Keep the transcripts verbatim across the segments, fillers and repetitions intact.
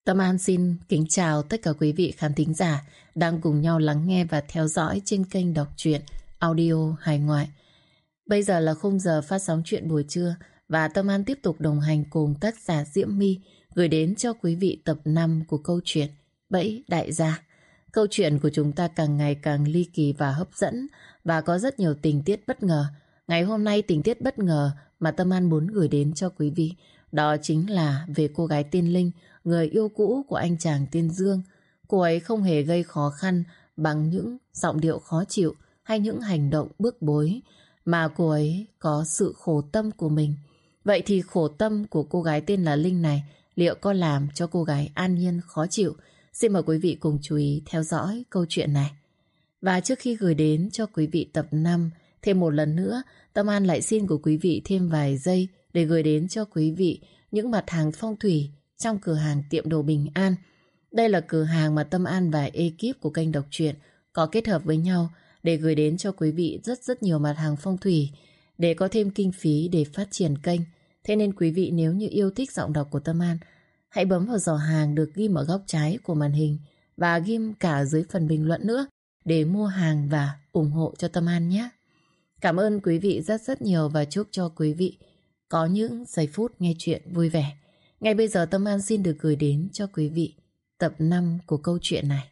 Tâm An xin kính chào tất cả quý vị khán thính giả đang cùng nhau lắng nghe và theo dõi trên kênh đọc truyện audio hài ngoại. Bây giờ là khung giờ phát sóng chuyện buổi trưa và Tâm An tiếp tục đồng hành cùng tác giả Diễm My gửi đến cho quý vị tập năm của câu chuyện Bẫy Đại Gia. Câu chuyện của chúng ta càng ngày càng ly kỳ và hấp dẫn và có rất nhiều tình tiết bất ngờ. Ngày hôm nay tình tiết bất ngờ mà Tâm An muốn gửi đến cho quý vị đó chính là về cô gái tên Linh, người yêu cũ của anh chàng tên Dương. Cô ấy không hề gây khó khăn bằng những giọng điệu khó chịu hay những hành động bức bối, mà cô ấy có sự khổ tâm của mình. Vậy thì khổ tâm của cô gái tên là Linh này liệu có làm cho cô gái An Nhiên khó chịu? Xin mời quý vị cùng chú ý theo dõi câu chuyện này. Và trước khi gửi đến cho quý vị tập năm, thêm một lần nữa, Tâm An lại xin của quý vị thêm vài giây để gửi đến cho quý vị những mặt hàng phong thủy trong cửa hàng tiệm đồ Bình An. Đây là cửa hàng mà Tâm An và ekip của kênh đọc truyện có kết hợp với nhau để gửi đến cho quý vị rất rất nhiều mặt hàng phong thủy để có thêm kinh phí để phát triển kênh. Thế nên quý vị nếu như yêu thích giọng đọc của Tâm An, hãy bấm vào giỏ hàng được ghim ở góc trái của màn hình và ghim cả dưới phần bình luận nữa để mua hàng và ủng hộ cho Tâm An nhé. Cảm ơn quý vị rất rất nhiều và chúc cho quý vị có những giây phút nghe chuyện vui vẻ. Ngay bây giờ Tâm An xin được gửi đến cho quý vị tập năm của câu chuyện này.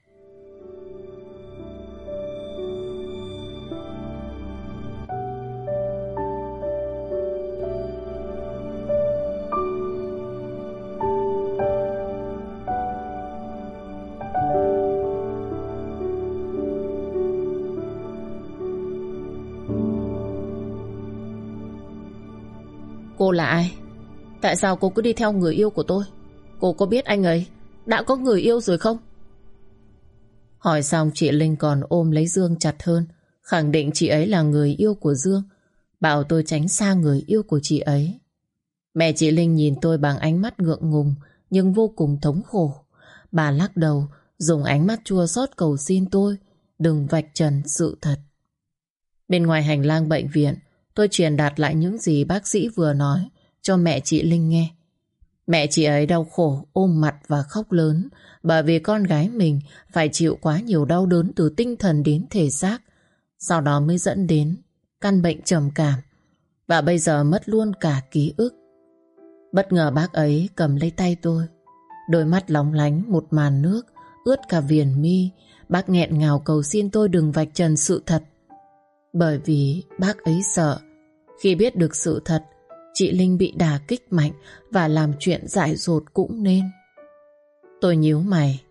Cô là ai? Tại sao cô cứ đi theo người yêu của tôi? Cô có biết anh ấy đã có người yêu rồi không? Hỏi xong chị Linh còn ôm lấy Dương chặt hơn, khẳng định chị ấy là người yêu của Dương, bảo tôi tránh xa người yêu của chị ấy. Mẹ chị Linh nhìn tôi bằng ánh mắt ngượng ngùng nhưng vô cùng thống khổ. Bà lắc đầu, dùng ánh mắt chua xót cầu xin tôi đừng vạch trần sự thật. Bên ngoài hành lang bệnh viện, tôi truyền đạt lại những gì bác sĩ vừa nói cho mẹ chị Linh nghe. Mẹ chị ấy đau khổ, ôm mặt và khóc lớn bởi vì con gái mình phải chịu quá nhiều đau đớn từ tinh thần đến thể xác, sau đó mới dẫn đến căn bệnh trầm cảm và bây giờ mất luôn cả ký ức. Bất ngờ bác ấy cầm lấy tay tôi, đôi mắt lóng lánh một màn nước ướt cả viền mi. Bác nghẹn ngào cầu xin tôi đừng vạch trần sự thật, bởi vì bác ấy sợ khi biết được sự thật chị Linh bị đả kích mạnh và làm chuyện dại dột cũng nên. Tôi nhíu mày.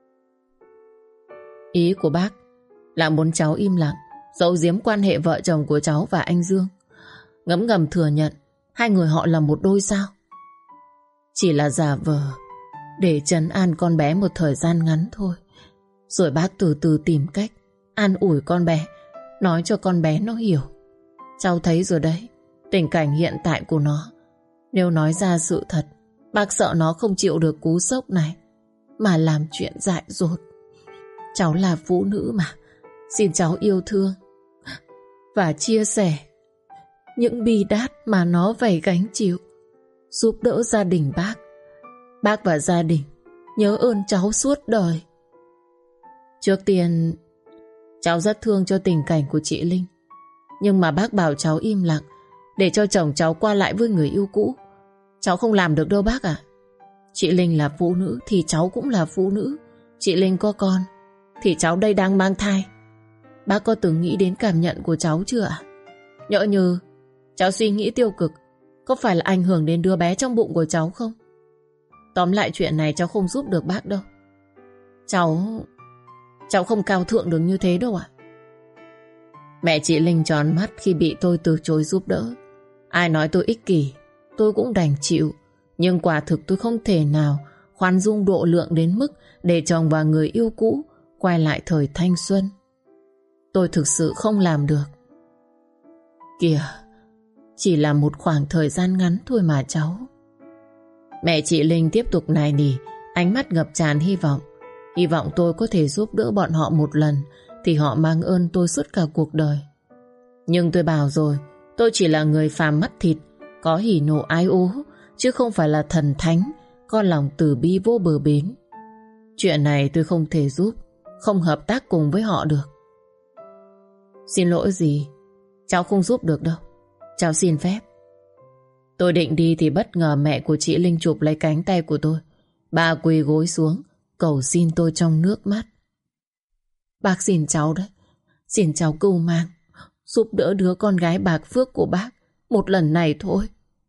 Ý của bác là muốn cháu im lặng, giấu giếm quan hệ vợ chồng của cháu và anh Dương, ngấm ngầm thừa nhận hai người họ là một đôi sao? Chỉ là giả vờ để trấn an con bé một thời gian ngắn thôi, rồi bác từ từ tìm cách an ủi con bé, nói cho con bé nó hiểu. Cháu thấy rồi đấy, tình cảnh hiện tại của nó, nếu nói ra sự thật, bác sợ nó không chịu được cú sốc này mà làm chuyện dại dột. Cháu là phụ nữ mà, xin cháu yêu thương và chia sẻ những bi đát mà nó phải gánh chịu, giúp đỡ gia đình bác. Bác và gia đình nhớ ơn cháu suốt đời. Trước tiên, cháu rất thương cho tình cảnh của chị Linh, nhưng mà bác bảo cháu im lặng để cho chồng cháu qua lại với người yêu cũ. Cháu không làm được đâu bác ạ. Chị Linh là phụ nữ thì cháu cũng là phụ nữ. Chị Linh có con thì cháu đây đang mang thai. Bác có từng nghĩ đến cảm nhận của cháu chưa ạ? Nhỡ như cháu suy nghĩ tiêu cực, có phải là ảnh hưởng đến đứa bé trong bụng của cháu không? Tóm lại chuyện này cháu không giúp được bác đâu. Cháu Cháu không cao thượng được như thế đâu ạ. Mẹ chị Linh tròn mắt khi bị tôi từ chối giúp đỡ. Ai nói tôi ích kỷ, tôi cũng đành chịu. Nhưng quả thực tôi không thể nào khoan dung độ lượng đến mức để chồng và người yêu cũ quay lại thời thanh xuân. Tôi thực sự không làm được. Kìa, chỉ là một khoảng thời gian ngắn thôi mà cháu. Mẹ chị Linh tiếp tục nài nỉ, ánh mắt ngập tràn hy vọng. Hy vọng tôi có thể giúp đỡ bọn họ một lần thì họ mang ơn tôi suốt cả cuộc đời. Nhưng tôi bảo rồi, tôi chỉ là người phàm mắt thịt, có hỉ nộ ái ố, chứ không phải là thần thánh, có lòng từ bi vô bờ bến. Chuyện này tôi không thể giúp, không hợp tác cùng với họ được. Xin lỗi gì, cháu không giúp được đâu. Cháu xin phép. Tôi định đi thì bất ngờ mẹ của chị Linh chụp lấy cánh tay của tôi. Bà quỳ gối xuống, cầu xin tôi trong nước mắt. Bác xin cháu đấy, xin cháu cưu mang, giúp đỡ đứa con gái bạc phước của bác một lần này thôi.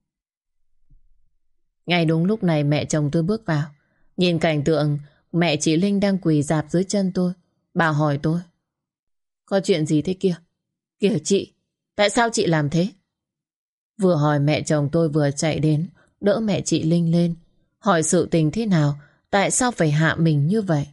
Ngay đúng lúc này mẹ chồng tôi bước vào. Nhìn cảnh tượng mẹ chị Linh đang quỳ rạp dưới chân tôi, bà hỏi tôi: có chuyện gì thế kia? Kìa chị, tại sao chị làm thế? Vừa hỏi mẹ chồng tôi vừa chạy đến đỡ mẹ chị Linh lên, hỏi sự tình thế nào, tại sao phải hạ mình như vậy.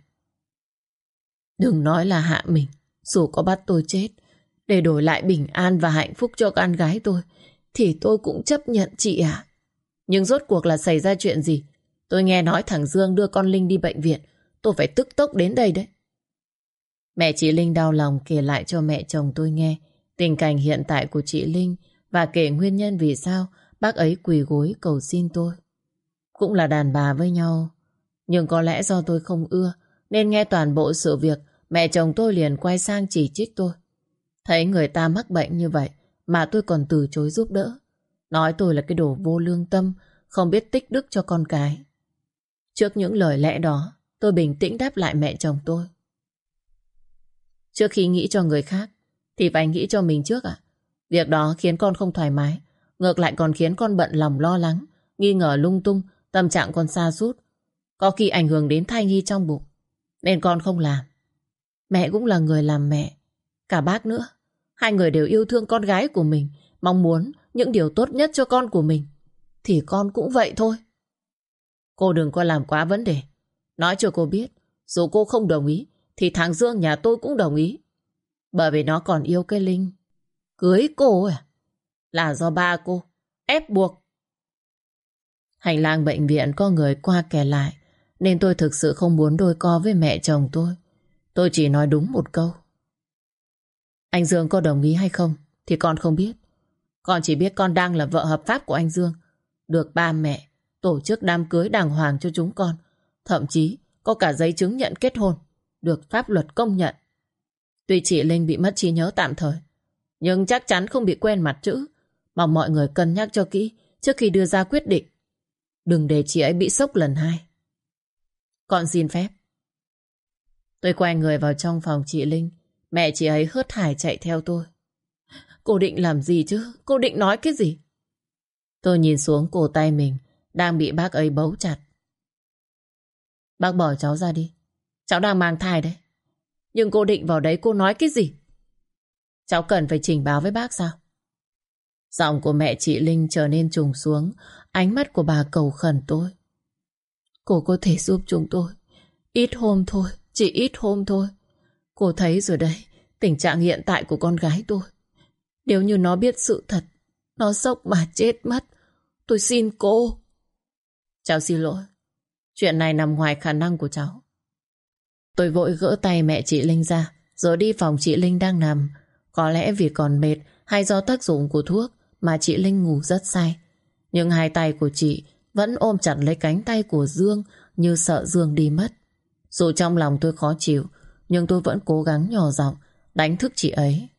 Đừng nói là hạ mình, dù có bắt tôi chết để đổi lại bình an và hạnh phúc cho con gái tôi thì tôi cũng chấp nhận chị ạ. Nhưng rốt cuộc là xảy ra chuyện gì? Tôi nghe nói thằng Dương đưa con Linh đi bệnh viện, tôi phải tức tốc đến đây đấy. Mẹ chị Linh đau lòng kể lại cho mẹ chồng tôi nghe tình cảnh hiện tại của chị Linh và kể nguyên nhân vì sao bác ấy quỳ gối cầu xin tôi. Cũng là đàn bà với nhau, nhưng có lẽ do tôi không ưa nên nghe toàn bộ sự việc, mẹ chồng tôi liền quay sang chỉ trích tôi. Thấy người ta mắc bệnh như vậy mà tôi còn từ chối giúp đỡ, nói tôi là cái đồ vô lương tâm, không biết tích đức cho con cái. Trước những lời lẽ đó, tôi bình tĩnh đáp lại mẹ chồng tôi: trước khi nghĩ cho người khác thì phải nghĩ cho mình trước ạ. Việc đó khiến con không thoải mái, ngược lại còn khiến con bận lòng lo lắng, nghi ngờ lung tung, tâm trạng con sa sút, có khi ảnh hưởng đến thai nhi trong bụng, nên con không làm. Mẹ cũng là người làm mẹ, cả bác nữa, hai người đều yêu thương con gái của mình, mong muốn những điều tốt nhất cho con của mình, thì con cũng vậy thôi. Cô đừng có làm quá vấn đề. Nói cho cô biết, dù cô không đồng ý thì thằng Dương nhà tôi cũng đồng ý, bởi vì nó còn yêu cái Linh. Cưới cô à? Là do ba cô ép buộc. Hành lang bệnh viện có người qua kẻ lại, nên tôi thực sự không muốn đôi co với mẹ chồng tôi. Tôi chỉ nói đúng một câu: anh Dương có đồng ý hay không thì con không biết. Con chỉ biết con đang là vợ hợp pháp của anh Dương, được ba mẹ tổ chức đám cưới đàng hoàng cho chúng con, thậm chí có cả giấy chứng nhận kết hôn được pháp luật công nhận. Tuy chị Linh bị mất trí nhớ tạm thời, nhưng chắc chắn không bị quên mặt chữ. Mong mọi người cân nhắc cho kỹ trước khi đưa ra quyết định, đừng để chị ấy bị sốc lần hai. Con xin phép. Tôi quay người vào trong phòng chị Linh. Mẹ chị ấy hớt hải chạy theo tôi. Cô định làm gì chứ? Cô định nói cái gì? Tôi nhìn xuống cổ tay mình đang bị bác ấy bấu chặt. Bác bỏ cháu ra đi, cháu đang mang thai đấy. Nhưng cô định vào đấy cô nói cái gì? Cháu cần phải trình báo với bác sao? Giọng của mẹ chị Linh trở nên trùng xuống, ánh mắt của bà cầu khẩn tôi. Cô có thể giúp chúng tôi ít hôm thôi, chỉ ít hôm thôi. Cô thấy rồi đấy, tình trạng hiện tại của con gái tôi. Nếu như nó biết sự thật, nó sốc mà chết mất. Tôi xin cô. Cháu xin lỗi, chuyện này nằm ngoài khả năng của cháu. Tôi vội gỡ tay mẹ chị Linh ra, rồi đi phòng chị Linh đang nằm. Có lẽ vì còn mệt hay do tác dụng của thuốc mà chị Linh ngủ rất say. Nhưng hai tay của chị vẫn ôm chặt lấy cánh tay của Dương, như sợ Dương đi mất. Dù trong lòng tôi khó chịu, nhưng tôi vẫn cố gắng nhỏ giọng đánh thức chị ấy.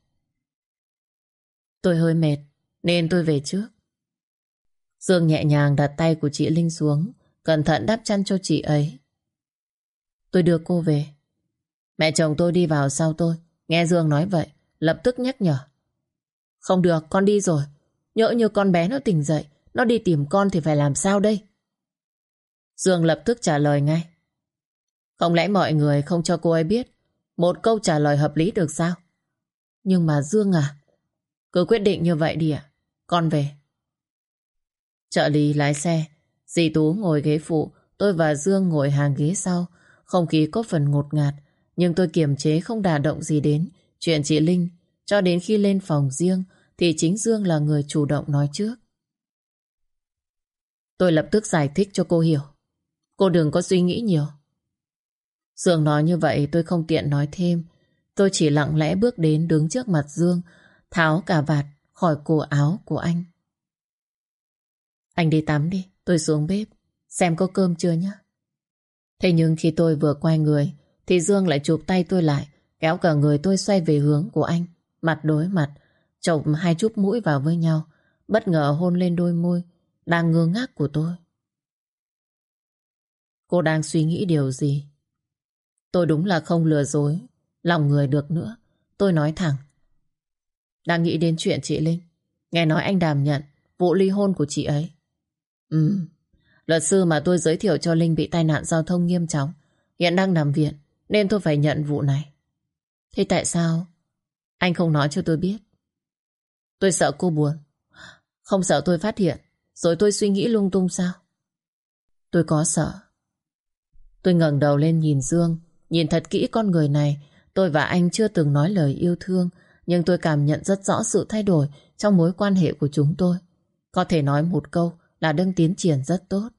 Tôi hơi mệt nên tôi về trước. Dương nhẹ nhàng đặt tay của chị Linh xuống, cẩn thận đắp chăn cho chị ấy. Tôi đưa cô về. Mẹ chồng tôi đi vào sau tôi, nghe Dương nói vậy, lập tức nhắc nhở. Không được, con đi rồi. Nhỡ như con bé nó tỉnh dậy, nó đi tìm con thì phải làm sao đây? Dương lập tức trả lời ngay. Không lẽ mọi người không cho cô ấy biết một câu trả lời hợp lý được sao? Nhưng mà Dương à, cứ quyết định như vậy đi ạ. Con về. Trợ lý lái xe, dì Tú ngồi ghế phụ, tôi và Dương ngồi hàng ghế sau. Không khí có phần ngột ngạt, nhưng tôi kiềm chế không đả động gì đến chuyện chị Linh. Cho đến khi lên phòng riêng thì chính Dương là người chủ động nói trước. Tôi lập tức giải thích cho cô hiểu. Cô đừng có suy nghĩ nhiều. Dương nói như vậy tôi không tiện nói thêm. Tôi chỉ lặng lẽ bước đến đứng trước mặt Dương, tháo cà vạt khỏi cổ áo của anh. Anh đi tắm đi, tôi xuống bếp. xem có cơm chưa nhé. Thế nhưng khi tôi vừa quay người thì Dương lại chụp tay tôi lại, kéo cả người tôi xoay về hướng của anh, mặt đối mặt, chộp hai chút mũi vào với nhau, bất ngờ hôn lên đôi môi đang ngơ ngác của tôi. Cô đang suy nghĩ điều gì? Tôi đúng là không lừa dối lòng người được nữa. Tôi nói thẳng. Đang nghĩ đến chuyện chị Linh. Nghe nói anh đảm nhận vụ ly hôn của chị ấy. Ừ, luật sư mà tôi giới thiệu cho Linh bị tai nạn giao thông nghiêm trọng, hiện đang nằm viện, nên tôi phải nhận vụ này. Thế tại sao anh không nói cho tôi biết? Tôi sợ cô buồn. Không sợ tôi phát hiện rồi tôi suy nghĩ lung tung sao? Tôi có sợ. Tôi ngẩng đầu lên nhìn Dương, nhìn thật kỹ con người này. Tôi và anh chưa từng nói lời yêu thương, nhưng tôi cảm nhận rất rõ sự thay đổi trong mối quan hệ của chúng tôi. Có thể nói một câu là đang tiến triển rất tốt.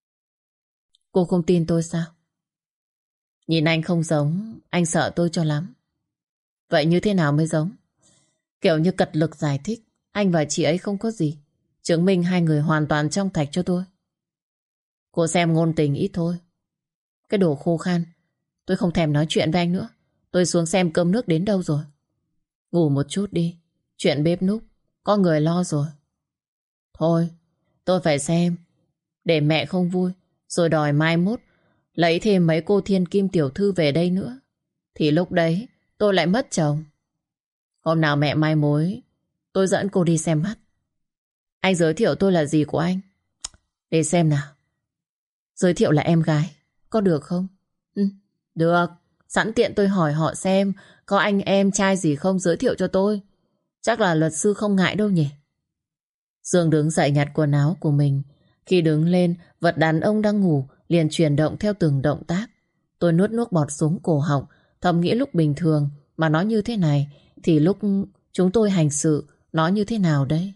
Cô không tin tôi sao? Nhìn anh không giống, anh sợ tôi cho lắm. Vậy như thế nào mới giống? Kiểu như cật lực giải thích anh và chị ấy không có gì, chứng minh hai người hoàn toàn trong sạch cho tôi. Cô xem ngôn tình ít thôi. Cái đồ khô khan. Tôi không thèm nói chuyện với anh nữa. Tôi xuống xem cơm nước đến đâu rồi. Ngủ một chút đi. Chuyện bếp núc có người lo rồi. Thôi, tôi phải xem, để mẹ không vui, rồi đòi mai mốt lấy thêm mấy cô thiên kim tiểu thư về đây nữa, thì lúc đấy tôi lại mất chồng. Hôm nào mẹ mai mối, tôi dẫn cô đi xem mắt. Anh giới thiệu tôi là gì của anh? Để xem nào. Giới thiệu là em gái, có được không? Ừ, được. Sẵn tiện tôi hỏi họ xem có anh em trai gì không giới thiệu cho tôi. Chắc là luật sư không ngại đâu nhỉ. Dương đứng dậy nhặt quần áo của mình. Khi đứng lên, vật đàn ông đang ngủ liền chuyển động theo từng động tác. Tôi nuốt nuốt bọt xuống cổ họng, thầm nghĩ lúc bình thường mà nó như thế này thì lúc chúng tôi hành sự nó như thế nào đấy.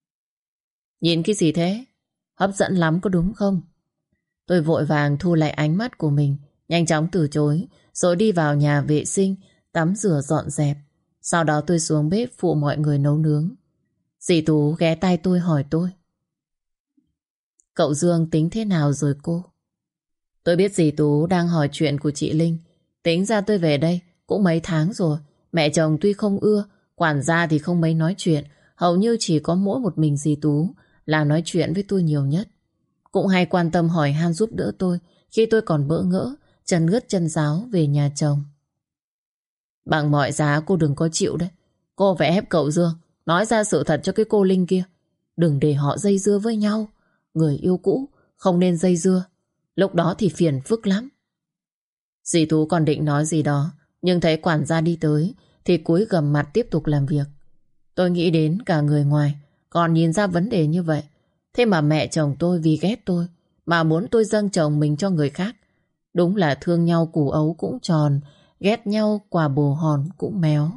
Nhìn cái gì thế? Hấp dẫn lắm có đúng không? Tôi vội vàng thu lại ánh mắt của mình, nhanh chóng từ chối, rồi đi vào nhà vệ sinh, tắm rửa dọn dẹp. Sau đó tôi xuống bếp phụ mọi người nấu nướng. Dì Tú ghé tai tôi hỏi tôi. Cậu Dương tính thế nào rồi cô? Tôi biết dì Tú đang hỏi chuyện của chị Linh. Tính ra tôi về đây cũng mấy tháng rồi. Mẹ chồng tuy không ưa, quản gia thì không mấy nói chuyện. Hầu như chỉ có mỗi một mình dì Tú là nói chuyện với tôi nhiều nhất. Cũng hay quan tâm hỏi han giúp đỡ tôi khi tôi còn bỡ ngỡ, chân ướt chân ráo về nhà chồng. Bằng mọi giá cô đừng có chịu đấy. Cô phải ép cậu Dương nói ra sự thật cho cái cô Linh kia. Đừng để họ dây dưa với nhau. Người yêu cũ không nên dây dưa. Lúc đó thì phiền phức lắm. Dì Tú còn định nói gì đó, nhưng thấy quản gia đi tới thì cúi gằm mặt tiếp tục làm việc. Tôi nghĩ đến cả người ngoài còn nhìn ra vấn đề như vậy. Thế mà mẹ chồng tôi vì ghét tôi mà muốn tôi dâng chồng mình cho người khác. Đúng là thương nhau củ ấu cũng tròn, ghét nhau quả bồ hòn cũng méo.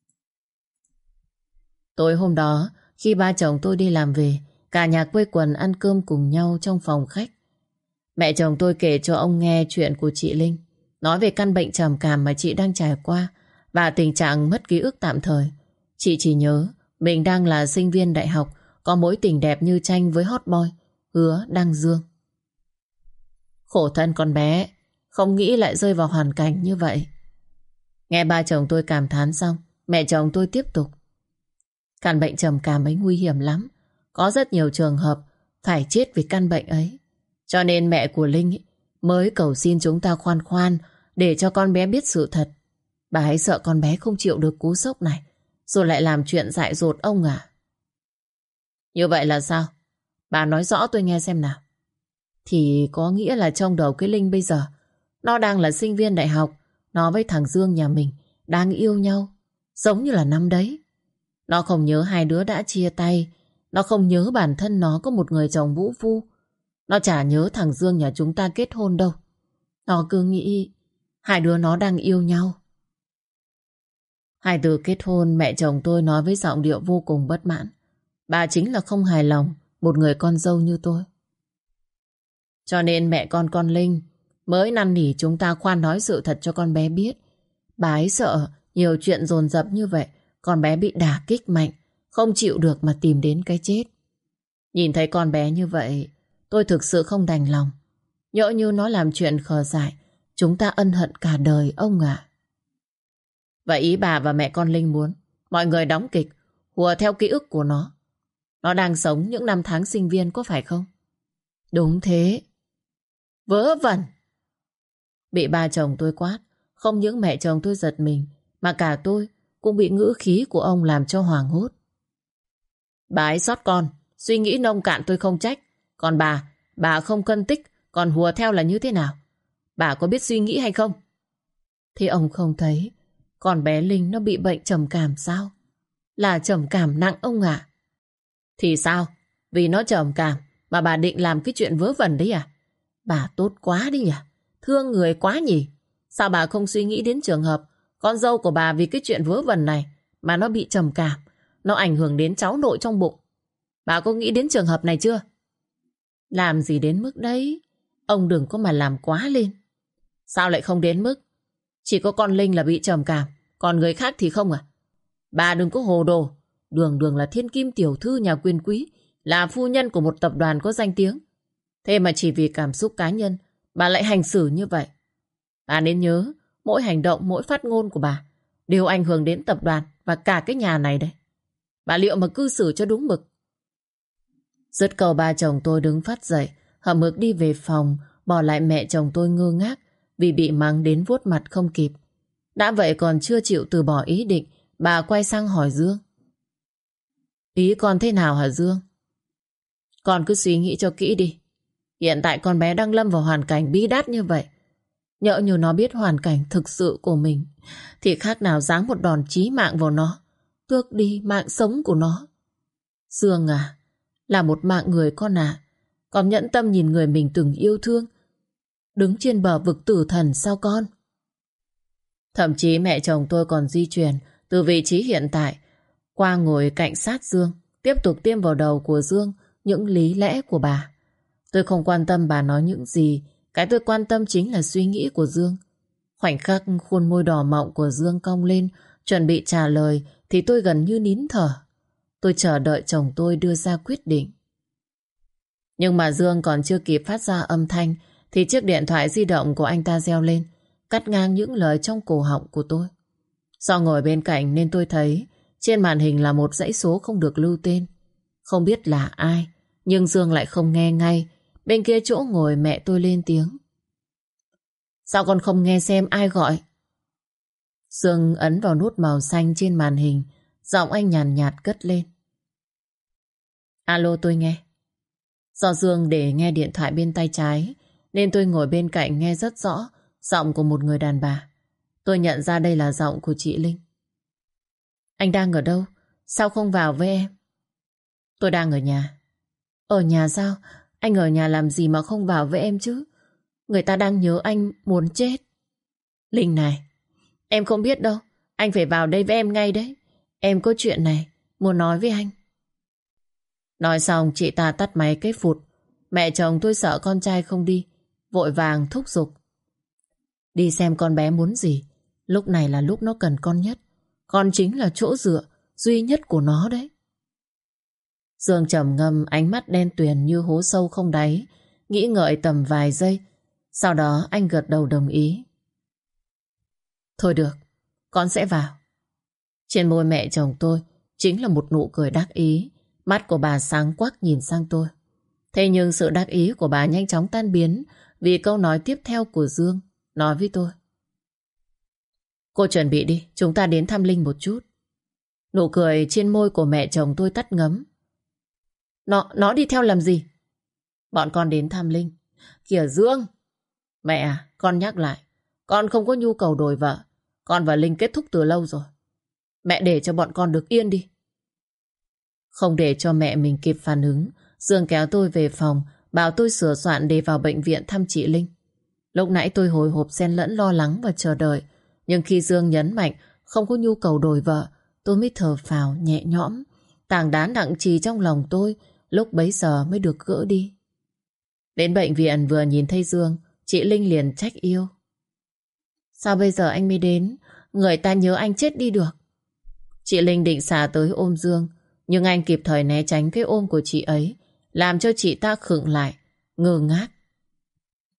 Tối hôm đó, khi ba chồng tôi đi làm về, cả nhà quây quần ăn cơm cùng nhau trong phòng khách. Mẹ chồng tôi kể cho ông nghe chuyện của chị Linh, nói về căn bệnh trầm cảm mà chị đang trải qua và tình trạng mất ký ức tạm thời. Chị chỉ nhớ mình đang là sinh viên đại học, có mối tình đẹp như tranh với hot boy Hứa Đăng Dương. Khổ thân con bé, không nghĩ lại rơi vào hoàn cảnh như vậy. Nghe ba chồng tôi cảm thán xong, mẹ chồng tôi tiếp tục. Căn bệnh trầm cảm ấy nguy hiểm lắm. Có rất nhiều trường hợp phải chết vì căn bệnh ấy. Cho nên mẹ của Linh ấy mới cầu xin chúng ta khoan khoan để cho con bé biết sự thật. Bà ấy sợ con bé không chịu được cú sốc này, rồi lại làm chuyện dại dột ông à. Như vậy là sao? Bà nói rõ tôi nghe xem nào. Thì có nghĩa là trong đầu cái Linh bây giờ, nó đang là sinh viên đại học, nó với thằng Dương nhà mình đang yêu nhau, giống như là năm đấy. Nó không nhớ hai đứa đã chia tay. Nó không nhớ bản thân nó có một người chồng vũ phu. Nó chả nhớ thằng Dương nhà chúng ta kết hôn đâu. Nó cứ nghĩ hai đứa nó đang yêu nhau. Hai từ kết hôn mẹ chồng tôi nói với giọng điệu vô cùng bất mãn. Bà chính là không hài lòng một người con dâu như tôi. Cho nên mẹ con con Linh mới năn nỉ chúng ta khoan nói sự thật cho con bé biết. Bà ấy sợ nhiều chuyện dồn dập như vậy, con bé bị đả kích mạnh, không chịu được mà tìm đến cái chết. Nhìn thấy con bé như vậy, tôi thực sự không đành lòng. Nhỡ như nó làm chuyện khờ dại, chúng ta ân hận cả đời ông ạ. Vậy ý bà và mẹ con Linh muốn mọi người đóng kịch, hùa theo ký ức của nó. Nó đang sống những năm tháng sinh viên có phải không? Đúng thế. Vớ vẩn. Bị ba chồng tôi quát, không những mẹ chồng tôi giật mình, mà cả tôi cũng bị ngữ khí của ông làm cho hoảng hốt. Bà ấy sót con, suy nghĩ nông cạn tôi không trách. Còn bà, bà không cân tích, còn hùa theo là như thế nào? Bà có biết suy nghĩ hay không? Thì ông không thấy con bé Linh nó bị bệnh trầm cảm sao? Là trầm cảm nặng ông ạ. Thì sao? Vì nó trầm cảm mà bà định làm cái chuyện vớ vẩn đấy à? Bà tốt quá đi nhỉ? Thương người quá nhỉ? Sao bà không suy nghĩ đến trường hợp con dâu của bà vì cái chuyện vớ vẩn này mà nó bị trầm cảm, nó ảnh hưởng đến cháu nội trong bụng? Bà có nghĩ đến trường hợp này chưa? Làm gì đến mức đấy? Ông đừng có mà làm quá lên. Sao lại không đến mức? Chỉ có con Linh là bị trầm cảm, còn người khác thì không à? Bà đừng có hồ đồ. Đường đường là thiên kim tiểu thư nhà quyền quý, là phu nhân của một tập đoàn có danh tiếng. Thế mà chỉ vì cảm xúc cá nhân bà lại hành xử như vậy. Bà nên nhớ, mỗi hành động, mỗi phát ngôn của bà đều ảnh hưởng đến tập đoàn và cả cái nhà này đấy. Bà liệu mà cư xử cho đúng mực. Dứt câu ba chồng tôi đứng phát dậy, hậm hực đi về phòng, bỏ lại mẹ chồng tôi ngơ ngác vì bị mắng đến vuốt mặt không kịp. Đã vậy còn chưa chịu từ bỏ ý định, bà quay sang hỏi Dương. Ý con thế nào hả Dương? Con cứ suy nghĩ cho kỹ đi. Hiện tại con bé đang lâm vào hoàn cảnh bí đát như vậy. Nhỡ như nó biết hoàn cảnh thực sự của mình thì khác nào giáng một đòn chí mạng vào nó, tước đi mạng sống của nó. Dương à, là một mạng người con à, con nhẫn tâm nhìn người mình từng yêu thương đứng trên bờ vực tử thần sao con? Thậm chí mẹ chồng tôi còn di chuyển từ vị trí hiện tại qua ngồi cạnh sát Dương, tiếp tục tiêm vào đầu của Dương những lý lẽ của bà. Tôi không quan tâm bà nói những gì, cái tôi quan tâm chính là suy nghĩ của Dương. Khoảnh khắc khuôn môi đỏ mọng của Dương cong lên, chuẩn bị trả lời thì tôi gần như nín thở. Tôi chờ đợi chồng tôi đưa ra quyết định. Nhưng mà Dương còn chưa kịp phát ra âm thanh thì chiếc điện thoại di động của anh ta reo lên, cắt ngang những lời trong cổ họng của tôi. Do ngồi bên cạnh nên tôi thấy trên màn hình là một dãy số không được lưu tên. Không biết là ai, nhưng Dương lại không nghe ngay. Bên kia chỗ ngồi mẹ tôi lên tiếng. Sao con không nghe xem ai gọi? Dương ấn vào nút màu xanh trên màn hình, giọng anh nhàn nhạt, nhạt cất lên. Alo, tôi nghe. Do Dương để nghe điện thoại bên tay trái nên tôi ngồi bên cạnh nghe rất rõ giọng của một người đàn bà. Tôi nhận ra đây là giọng của chị Linh. Anh đang ở đâu? Sao không vào với em? Tôi đang ở nhà. Ở nhà sao? Anh ở nhà làm gì mà không vào với em chứ? Người ta đang nhớ anh muốn chết. Linh này, em không biết đâu. Anh phải vào đây với em ngay đấy. Em có chuyện này muốn nói với anh. Nói xong chị ta tắt máy cái phụt. Mẹ chồng tôi sợ con trai không đi, vội vàng thúc giục. Đi xem con bé muốn gì. Lúc này là lúc nó cần con nhất. Con chính là chỗ dựa duy nhất của nó đấy. Dương trầm ngâm, ánh mắt đen tuyền như hố sâu không đáy, nghĩ ngợi tầm vài giây. Sau đó anh gật đầu đồng ý. Thôi được, con sẽ vào. Trên môi mẹ chồng tôi chính là một nụ cười đắc ý. Mắt của bà sáng quắc nhìn sang tôi. Thế nhưng sự đắc ý của bà nhanh chóng tan biến vì câu nói tiếp theo của Dương nói với tôi. Cô chuẩn bị đi, chúng ta đến thăm Linh một chút. Nụ cười trên môi của mẹ chồng tôi tắt ngấm. Nó, nó đi theo làm gì? Bọn con đến thăm Linh. Kìa Dương! Mẹ à, con nhắc lại. Con không có nhu cầu đổi vợ. Con và Linh kết thúc từ lâu rồi. Mẹ để cho bọn con được yên đi. Không để cho mẹ mình kịp phản ứng, Dương kéo tôi về phòng, bảo tôi sửa soạn để vào bệnh viện thăm chị Linh. Lúc nãy tôi hồi hộp xen lẫn lo lắng và chờ đợi. Nhưng khi Dương nhấn mạnh không có nhu cầu đổi vợ, tôi mới thở phào nhẹ nhõm. Tảng đá nặng trì trong lòng tôi lúc bấy giờ mới được gỡ đi. Đến bệnh viện vừa nhìn thấy Dương, chị Linh liền trách yêu. Sao bây giờ anh mới đến? Người ta nhớ anh chết đi được. Chị Linh định xả tới ôm Dương, nhưng anh kịp thời né tránh cái ôm của chị ấy, làm cho chị ta khựng lại, ngơ ngác.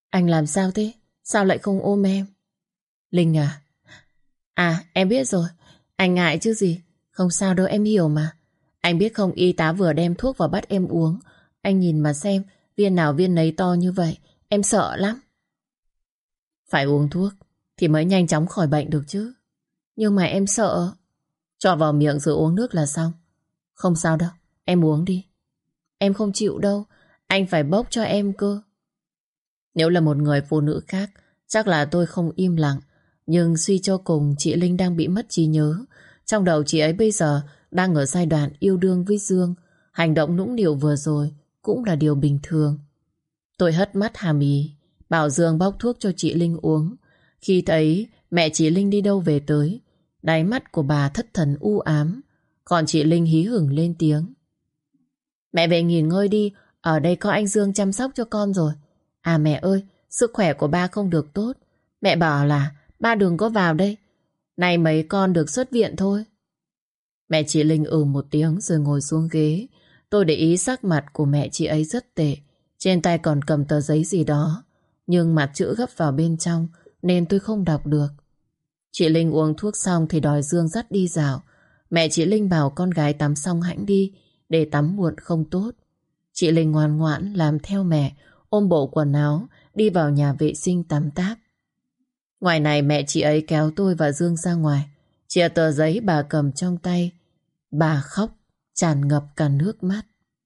Anh làm sao thế? Sao lại không ôm em? Linh à? À, em biết rồi. Anh ngại chứ gì. Không sao đâu, em hiểu mà. Anh biết không, y tá vừa đem thuốc vào bắt em uống. Anh nhìn mà xem, viên nào viên nấy to như vậy. Em sợ lắm. Phải uống thuốc thì mới nhanh chóng khỏi bệnh được chứ. Nhưng mà em sợ. Cho vào miệng rồi uống nước là xong. Không sao đâu, em uống đi. Em không chịu đâu. Anh phải bốc cho em cơ. Nếu là một người phụ nữ khác, chắc là tôi không im lặng. Nhưng suy cho cùng, chị Linh đang bị mất trí nhớ. Trong đầu chị ấy bây giờ đang ở giai đoạn yêu đương với Dương. Hành động nũng nịu vừa rồi cũng là điều bình thường. Tôi hất mắt hàm ý, bảo Dương bóc thuốc cho chị Linh uống. Khi thấy mẹ chị Linh đi đâu về tới, đáy mắt của bà thất thần u ám. Còn chị Linh hí hửng lên tiếng. Mẹ về nghỉ ngơi đi, ở đây có anh Dương chăm sóc cho con rồi. À mẹ ơi, sức khỏe của ba không được tốt. Mẹ bảo là ba đừng có vào đây. Này mấy con được xuất viện thôi. Mẹ chị Linh ừ một tiếng rồi ngồi xuống ghế. Tôi để ý sắc mặt của mẹ chị ấy rất tệ. Trên tay còn cầm tờ giấy gì đó, nhưng mặt chữ gấp vào bên trong nên tôi không đọc được. Chị Linh uống thuốc xong thì đòi Dương dắt đi dạo. Mẹ chị Linh bảo con gái tắm xong hãnh đi, để tắm muộn không tốt. Chị Linh ngoan ngoãn làm theo mẹ, ôm bộ quần áo đi vào nhà vệ sinh tắm táp. Ngoài này mẹ chị ấy kéo tôi và Dương ra ngoài. Chia tờ giấy bà cầm trong tay. Bà khóc tràn ngập cả nước mắt.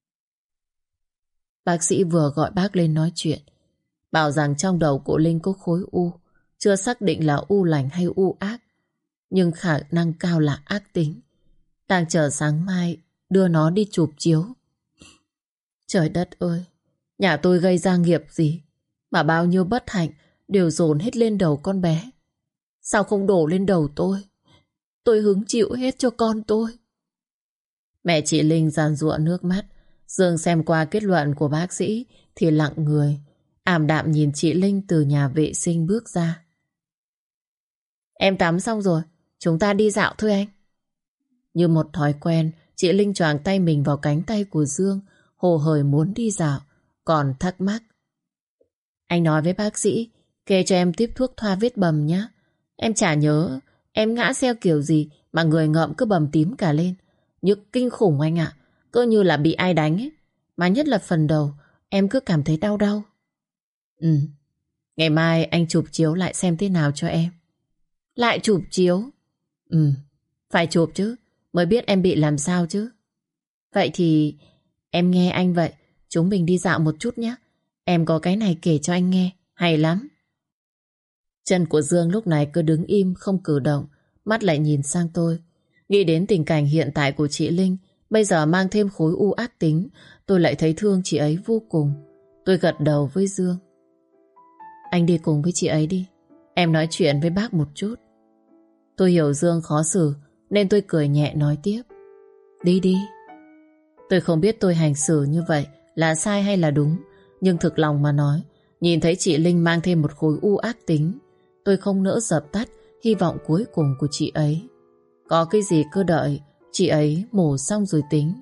Bác sĩ vừa gọi bác lên nói chuyện, bảo rằng trong đầu của Linh có khối u. Chưa xác định là u lành hay u ác, nhưng khả năng cao là ác tính. Đang chờ sáng mai đưa nó đi chụp chiếu. Trời đất ơi, nhà tôi gây ra nghiệp gì mà bao nhiêu bất hạnh đều dồn hết lên đầu con bé. Sao không đổ lên đầu tôi? Tôi hứng chịu hết cho con tôi. Mẹ chị Linh giàn giụa nước mắt. Dương xem qua kết luận của bác sĩ thì lặng người, ảm đạm nhìn chị Linh từ nhà vệ sinh bước ra. Em tắm xong rồi, chúng ta đi dạo thôi anh. Như một thói quen, chị Linh choàng tay mình vào cánh tay của Dương, hồ hởi muốn đi dạo, còn thắc mắc. Anh nói với bác sĩ kê cho em tiếp thuốc thoa vết bầm nhé. Em chả nhớ em ngã xe kiểu gì mà người ngợm cứ bầm tím cả lên. Nhức kinh khủng anh ạ. Cứ như là bị ai đánh ấy. Mà nhất là phần đầu em cứ cảm thấy đau đau. Ừ, ngày mai anh chụp chiếu lại xem thế nào cho em. Lại chụp chiếu? Ừ, phải chụp chứ, mới biết em bị làm sao chứ. Vậy thì em nghe anh vậy, chúng mình đi dạo một chút nhé. Em có cái này kể cho anh nghe, hay lắm. Chân của Dương lúc này cứ đứng im không cử động, mắt lại nhìn sang tôi. Nghĩ đến tình cảnh hiện tại của chị Linh, bây giờ mang thêm khối u ác tính, tôi lại thấy thương chị ấy vô cùng. Tôi gật đầu với Dương. Anh đi cùng với chị ấy đi, em nói chuyện với bác một chút. Tôi hiểu Dương khó xử nên tôi cười nhẹ nói tiếp. Đi đi. Tôi không biết tôi hành xử như vậy là sai hay là đúng, nhưng thực lòng mà nói, nhìn thấy chị Linh mang thêm một khối u ác tính, tôi không nỡ dập tắt hy vọng cuối cùng của chị ấy. Có cái gì cứ đợi chị ấy mổ xong rồi tính.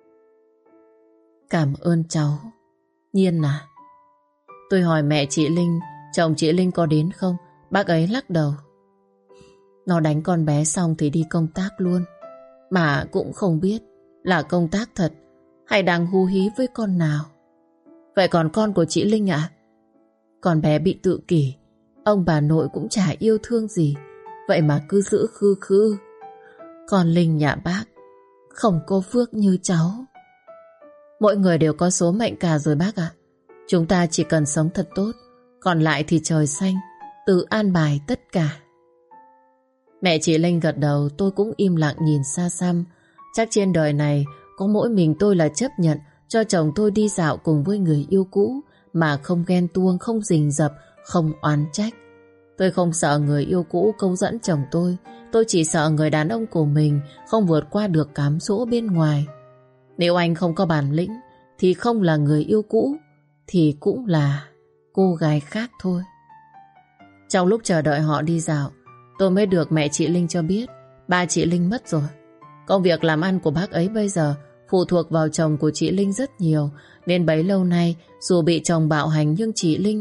Cảm ơn cháu. Nhiên à? Tôi hỏi mẹ chị Linh, chồng chị Linh có đến không? Bác ấy lắc đầu. Nó đánh con bé xong thì đi công tác luôn. Mà cũng không biết là công tác thật hay đang hú hí với con nào. Vậy còn con của chị Linh ạ? Con bé bị tự kỷ, ông bà nội cũng chả yêu thương gì, vậy mà cứ giữ khư khư. Còn Linh nhà bác không có phước như cháu. Mỗi người đều có số mệnh cả rồi bác ạ. Chúng ta chỉ cần sống thật tốt, còn lại thì trời xanh tự an bài tất cả. Mẹ chị Linh gật đầu, tôi cũng im lặng nhìn xa xăm. Chắc trên đời này có mỗi mình tôi là chấp nhận cho chồng tôi đi dạo cùng với người yêu cũ, mà không ghen tuông, không rình rập, không oán trách. Tôi không sợ người yêu cũ câu dẫn chồng tôi. Tôi chỉ sợ người đàn ông của mình không vượt qua được cám dỗ bên ngoài. Nếu anh không có bản lĩnh thì không là người yêu cũ, thì cũng là cô gái khác thôi. Trong lúc chờ đợi họ đi dạo, tôi mới được mẹ chị Linh cho biết ba chị Linh mất rồi. Công việc làm ăn của bác ấy bây giờ phụ thuộc vào chồng của chị Linh rất nhiều, nên bấy lâu nay dù bị chồng bạo hành nhưng chị Linh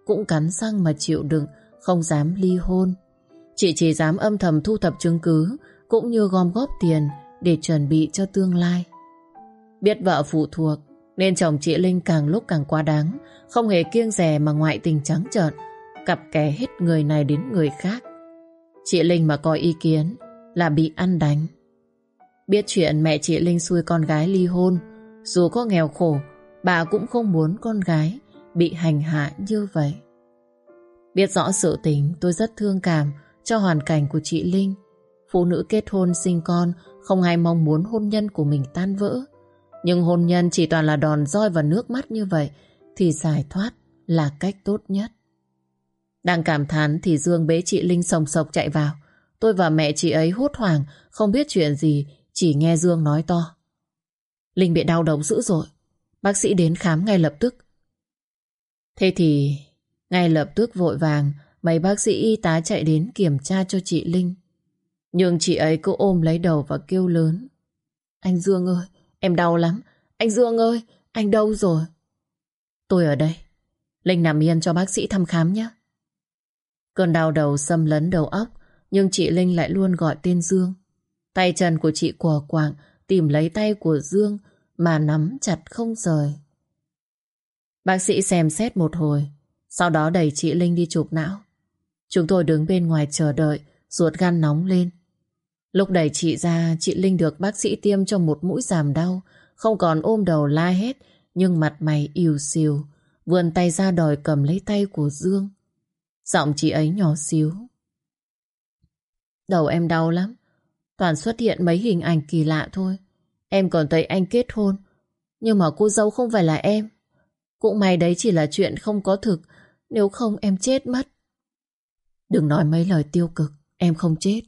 cũng cắn răng mà chịu đựng, không dám ly hôn. Chị chỉ dám âm thầm thu thập chứng cứ cũng như gom góp tiền để chuẩn bị cho tương lai. Biết vợ phụ thuộc nên chồng chị Linh càng lúc càng quá đáng, không hề kiêng dè mà ngoại tình trắng trợn, cặp kè hết người này đến người khác. Chị Linh mà có ý kiến là bị ăn đánh. Biết chuyện mẹ chị Linh xui con gái ly hôn, dù có nghèo khổ, bà cũng không muốn con gái bị hành hạ như vậy. Biết rõ sự tình, tôi rất thương cảm cho hoàn cảnh của chị Linh. Phụ nữ kết hôn sinh con, không ai mong muốn hôn nhân của mình tan vỡ. Nhưng hôn nhân chỉ toàn là đòn roi và nước mắt như vậy thì giải thoát là cách tốt nhất. Đang cảm thán thì Dương bế chị Linh sồng sộc chạy vào. Tôi và mẹ chị ấy hốt hoảng, không biết chuyện gì, chỉ nghe Dương nói to: Linh bị đau đầu dữ dội, bác sĩ đến khám ngay lập tức. Thế thì ngay lập tức vội vàng mấy bác sĩ y tá chạy đến kiểm tra cho chị Linh. Nhưng chị ấy cứ ôm lấy đầu và kêu lớn: Anh Dương ơi, em đau lắm. Anh Dương ơi, anh đâu rồi? Tôi ở đây. Linh nằm yên cho bác sĩ thăm khám nhé. Cơn đau đầu xâm lấn đầu óc, nhưng chị Linh lại luôn gọi tên Dương. Tay chân của chị quờ quạng tìm lấy tay của Dương mà nắm chặt không rời. Bác sĩ xem xét một hồi, sau đó đẩy chị Linh đi chụp não. Chúng tôi đứng bên ngoài chờ đợi, ruột gan nóng lên. Lúc đẩy chị ra, chị Linh được bác sĩ tiêm cho một mũi giảm đau, không còn ôm đầu la hét, nhưng mặt mày ỉu xìu, vươn tay ra đòi cầm lấy tay của Dương. Giọng chị ấy nhỏ xíu: Đầu em đau lắm, toàn xuất hiện mấy hình ảnh kỳ lạ thôi. Em còn thấy anh kết hôn, nhưng mà cô dâu không phải là em. Cũng may đấy chỉ là chuyện không có thực, nếu không em chết mất. Đừng nói mấy lời tiêu cực, em không chết.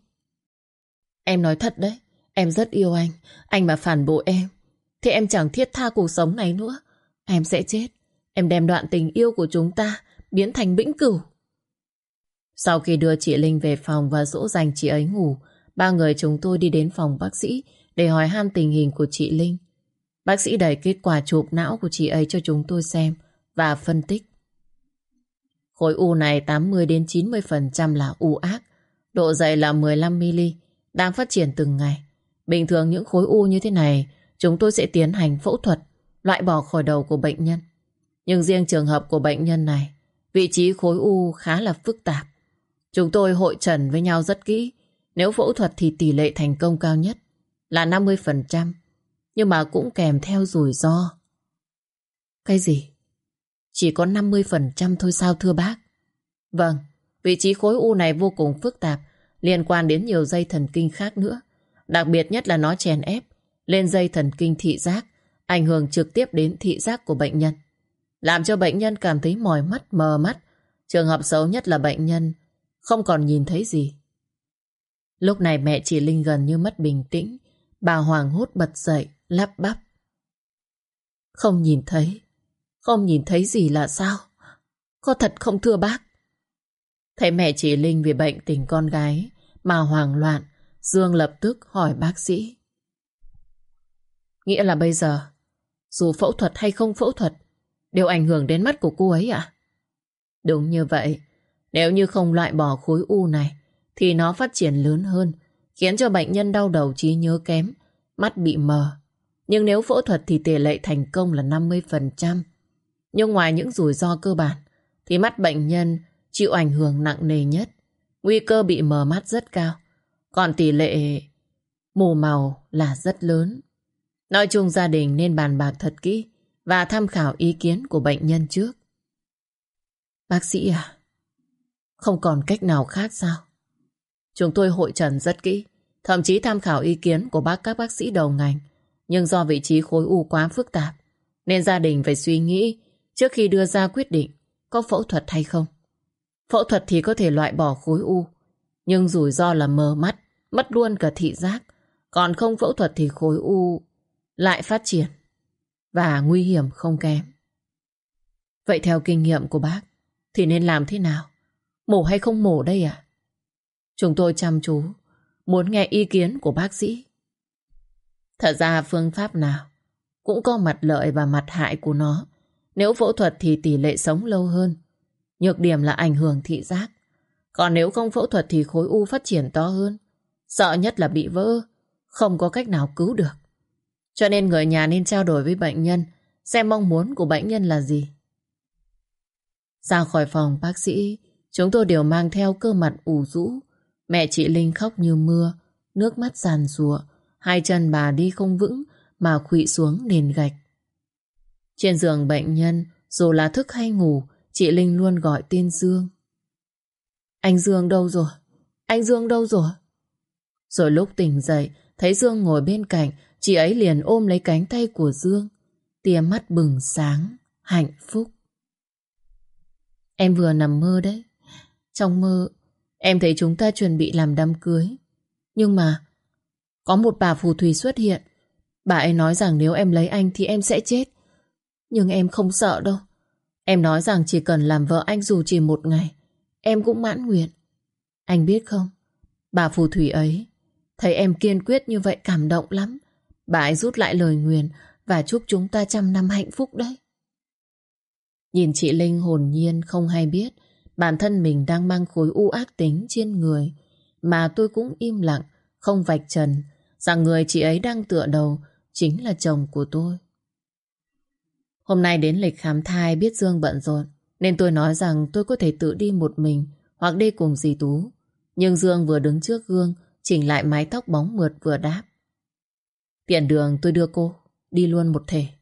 Em nói thật đấy, em rất yêu anh. Anh mà phản bội em thì em chẳng thiết tha cuộc sống này nữa. Em sẽ chết. Em đem đoạn tình yêu của chúng ta biến thành vĩnh cửu. Sau khi đưa chị Linh về phòng và dỗ dành chị ấy ngủ, ba người chúng tôi đi đến phòng bác sĩ để hỏi han tình hình của chị Linh. Bác sĩ đẩy kết quả chụp não của chị ấy cho chúng tôi xem và phân tích. Khối u này tám mươi đến chín mươi phần trăm là u ác, độ dày là mười lăm mi-li-mét, đang phát triển từng ngày. Bình thường những khối u như thế này chúng tôi sẽ tiến hành phẫu thuật loại bỏ khỏi đầu của bệnh nhân. Nhưng riêng trường hợp của bệnh nhân này, vị trí khối u khá là phức tạp. Chúng tôi hội chẩn với nhau rất kỹ. Nếu phẫu thuật thì tỷ lệ thành công cao nhất là năm mươi phần trăm, nhưng mà cũng kèm theo rủi ro. Cái gì? Chỉ có năm mươi phần trăm thôi sao thưa bác? Vâng, vị trí khối u này vô cùng phức tạp, liên quan đến nhiều dây thần kinh khác nữa. Đặc biệt nhất là nó chèn ép lên dây thần kinh thị giác, ảnh hưởng trực tiếp đến thị giác của bệnh nhân, làm cho bệnh nhân cảm thấy mỏi mắt, mờ mắt. Trường hợp xấu nhất là bệnh nhân không còn nhìn thấy gì. Lúc này mẹ chị Linh gần như mất bình tĩnh. Bà hoảng hốt bật dậy, lắp bắp: Không nhìn thấy? Không nhìn thấy gì là sao? Có thật không thưa bác? Thấy mẹ chị Linh vì bệnh tình con gái mà hoảng loạn, Dương lập tức hỏi bác sĩ: Nghĩa là bây giờ dù phẫu thuật hay không phẫu thuật đều ảnh hưởng đến mắt của cô ấy ạ? Đúng như vậy. Nếu như không loại bỏ khối u này thì nó phát triển lớn hơn, khiến cho bệnh nhân đau đầu, trí nhớ kém, mắt bị mờ. Nhưng nếu phẫu thuật thì tỷ lệ thành công là năm mươi phần trăm. Nhưng ngoài những rủi ro cơ bản thì mắt bệnh nhân chịu ảnh hưởng nặng nề nhất. Nguy cơ bị mờ mắt rất cao, còn tỷ lệ mù màu là rất lớn. Nói chung gia đình nên bàn bạc thật kỹ và tham khảo ý kiến của bệnh nhân trước. Bác sĩ à, không còn cách nào khác sao? Chúng tôi hội chẩn rất kỹ, thậm chí tham khảo ý kiến của bác các bác sĩ đầu ngành. Nhưng do vị trí khối u quá phức tạp nên gia đình phải suy nghĩ trước khi đưa ra quyết định có phẫu thuật hay không. Phẫu thuật thì có thể loại bỏ khối u, nhưng rủi ro là mờ mắt, mất luôn cả thị giác. Còn không phẫu thuật thì khối u lại phát triển và nguy hiểm không kém. Vậy theo kinh nghiệm của bác thì nên làm thế nào? Mổ hay không mổ đây à? Chúng tôi chăm chú muốn nghe ý kiến của bác sĩ. Thật ra phương pháp nào cũng có mặt lợi và mặt hại của nó. Nếu phẫu thuật thì tỷ lệ sống lâu hơn, Nhược điểm là ảnh hưởng thị giác. Còn nếu không phẫu thuật thì khối u phát triển to hơn. Sợ nhất là bị vỡ, không có cách nào cứu được. Cho nên người nhà nên trao đổi với bệnh nhân xem mong muốn của bệnh nhân là gì. Ra khỏi phòng bác sĩ, chúng tôi đều mang theo cơ mặt ủ rũ. Mẹ chị Linh khóc như mưa, nước mắt giàn giụa, hai chân bà đi không vững mà khuỵu xuống nền gạch. Trên giường bệnh nhân, dù là thức hay ngủ, chị Linh luôn gọi tên Dương. Anh Dương đâu rồi? Anh Dương đâu rồi? Rồi lúc tỉnh dậy, thấy Dương ngồi bên cạnh, chị ấy liền ôm lấy cánh tay của Dương, tia mắt bừng sáng, hạnh phúc. Em vừa nằm mơ đấy. Trong mơ, em thấy chúng ta chuẩn bị làm đám cưới. Nhưng mà, có một bà phù thủy xuất hiện. Bà ấy nói rằng nếu em lấy anh thì em sẽ chết. Nhưng em không sợ đâu. Em nói rằng chỉ cần làm vợ anh dù chỉ một ngày, em cũng mãn nguyện. Anh biết không, bà phù thủy ấy thấy em kiên quyết như vậy cảm động lắm. Bà ấy rút lại lời nguyền và chúc chúng ta trăm năm hạnh phúc đấy. Nhìn chị Linh hồn nhiên không hay biết bản thân mình đang mang khối u ác tính trên người, mà tôi cũng im lặng, không vạch trần rằng người chị ấy đang tựa đầu chính là chồng của tôi. Hôm nay đến lịch khám thai biết Dương bận rộn, nên tôi nói rằng tôi có thể tự đi một mình hoặc đi cùng dì Tú. Nhưng Dương vừa đứng trước gương chỉnh lại mái tóc bóng mượt vừa đáp: Tiện đường tôi đưa cô đi luôn một thể.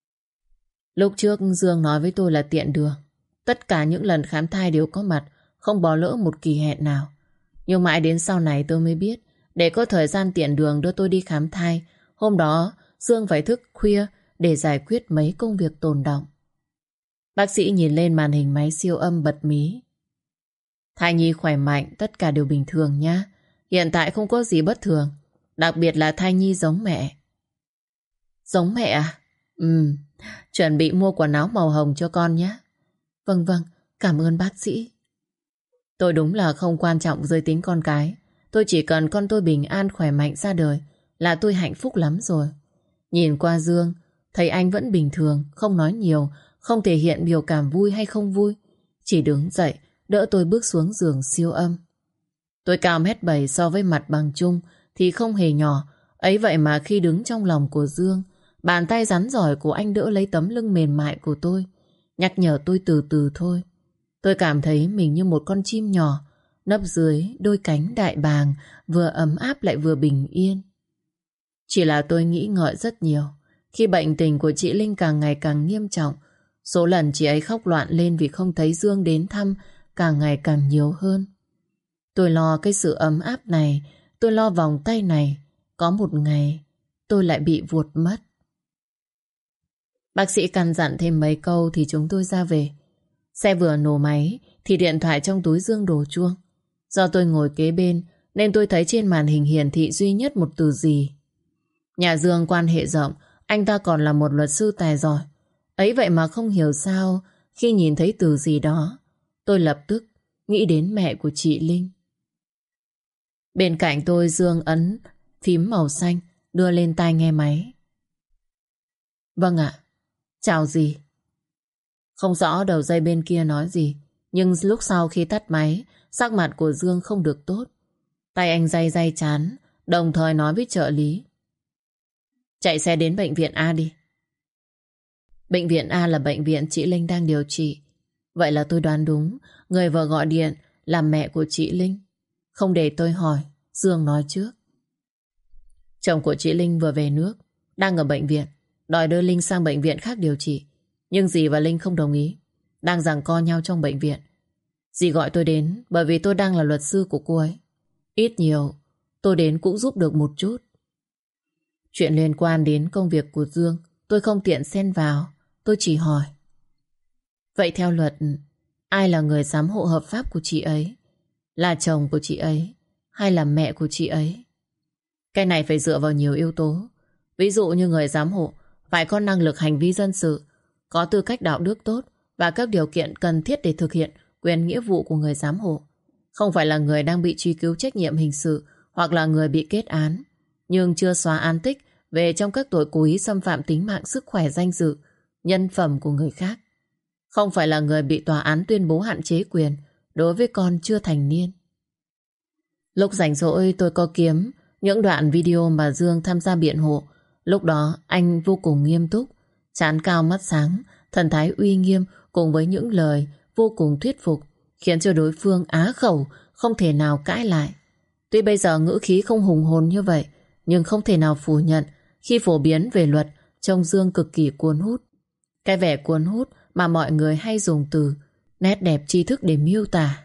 Lúc trước Dương nói với tôi là tiện đường. Tất cả những lần khám thai đều có mặt, không bỏ lỡ một kỳ hẹn nào. Nhưng mãi đến sau này tôi mới biết, để có thời gian tiện đường đưa tôi đi khám thai, hôm đó Dương phải thức khuya để giải quyết mấy công việc tồn đọng. Bác sĩ nhìn lên màn hình máy siêu âm bật mí: Thai nhi khỏe mạnh, tất cả đều bình thường nhá. Hiện tại không có gì bất thường, đặc biệt là thai nhi giống mẹ. Giống mẹ à? Ừ, chuẩn bị mua quần áo màu hồng cho con nhé. Vâng vâng, cảm ơn bác sĩ. Tôi đúng là không quan trọng giới tính con cái. Tôi chỉ cần con tôi bình an khỏe mạnh ra đời là tôi hạnh phúc lắm rồi. Nhìn qua Dương, thấy anh vẫn bình thường, không nói nhiều, không thể hiện biểu cảm vui hay không vui. Chỉ đứng dậy, đỡ tôi bước xuống giường siêu âm. Tôi cao mét bảy so với mặt bằng chung thì không hề nhỏ. Ấy vậy mà khi đứng trong lòng của Dương, bàn tay rắn giỏi của anh đỡ lấy tấm lưng mềm mại của tôi, nhắc nhở tôi từ từ thôi. Tôi cảm thấy mình như một con chim nhỏ nấp dưới đôi cánh đại bàng, vừa ấm áp lại vừa bình yên. Chỉ là tôi nghĩ ngợi rất nhiều. Khi bệnh tình của chị Linh càng ngày càng nghiêm trọng, số lần chị ấy khóc loạn lên vì không thấy Dương đến thăm càng ngày càng nhiều hơn. Tôi lo cái sự ấm áp này, tôi lo vòng tay này, có một ngày tôi lại bị vuột mất. Bác sĩ căn dặn thêm mấy câu thì chúng tôi ra về. Xe vừa nổ máy thì điện thoại trong túi Dương đổ chuông. Do tôi ngồi kế bên nên tôi thấy trên màn hình hiển thị duy nhất một từ gì. Nhà Dương quan hệ rộng, anh ta còn là một luật sư tài giỏi. Ấy vậy mà không hiểu sao khi nhìn thấy từ gì đó, tôi lập tức nghĩ đến mẹ của chị Linh. Bên cạnh tôi Dương ấn phím màu xanh, đưa lên tai nghe máy. Vâng ạ. Chào dì. Không rõ đầu dây bên kia nói gì, nhưng lúc sau khi tắt máy, sắc mặt của Dương không được tốt. Tay anh day day chán, đồng thời nói với trợ lý: Chạy xe đến bệnh viện A đi. Bệnh viện A là bệnh viện chị Linh đang điều trị. Vậy là tôi đoán đúng, người vừa gọi điện là mẹ của chị Linh. Không để tôi hỏi, Dương nói trước: Chồng của chị Linh vừa về nước, đang ở bệnh viện, đòi đưa Linh sang bệnh viện khác điều trị. Nhưng dì và Linh không đồng ý, đang giằng co nhau trong bệnh viện. Dì gọi tôi đến bởi vì tôi đang là luật sư của cô ấy. Ít nhiều tôi đến cũng giúp được một chút. Chuyện liên quan đến công việc của Dương tôi không tiện xen vào. Tôi chỉ hỏi: Vậy theo luật, ai là người giám hộ hợp pháp của chị ấy? Là chồng của chị ấy hay là mẹ của chị ấy? Cái này phải dựa vào nhiều yếu tố. Ví dụ như người giám hộ phải có năng lực hành vi dân sự, có tư cách đạo đức tốt và các điều kiện cần thiết để thực hiện quyền nghĩa vụ của người giám hộ. Không phải là người đang bị truy cứu trách nhiệm hình sự hoặc là người bị kết án nhưng chưa xóa án tích về trong các tội cố ý xâm phạm tính mạng, sức khỏe, danh dự, nhân phẩm của người khác. không phải là người bị tòa án tuyên bố hạn chế quyền đối với con chưa thành niên. Lúc rảnh rỗi tôi có kiếm những đoạn video mà Dương tham gia biện hộ. Lúc đó anh vô cùng nghiêm túc, trán cao mắt sáng, thần thái uy nghiêm cùng với những lời vô cùng thuyết phục, khiến cho đối phương á khẩu, không thể nào cãi lại. Tuy bây giờ ngữ khí không hùng hồn như vậy, nhưng không thể nào phủ nhận khi phổ biến về luật, trông Dương cực kỳ cuốn hút. Cái vẻ cuốn hút mà mọi người hay dùng từ nét đẹp tri thức để miêu tả.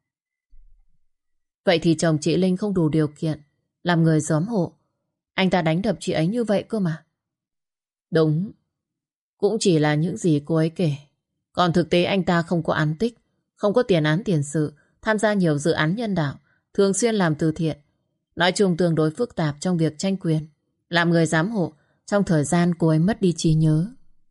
Vậy thì chồng chị Linh không đủ điều kiện làm người giám hộ. Anh ta đánh đập chị ấy như vậy cơ mà. Đúng, cũng chỉ là những gì cô ấy kể. Còn thực tế anh ta không có án tích, không có tiền án tiền sự, tham gia nhiều dự án nhân đạo, thường xuyên làm từ thiện. Nói chung tương đối phức tạp trong việc tranh quyền. Làm người giám hộ, trong thời gian cô ấy mất đi trí nhớ.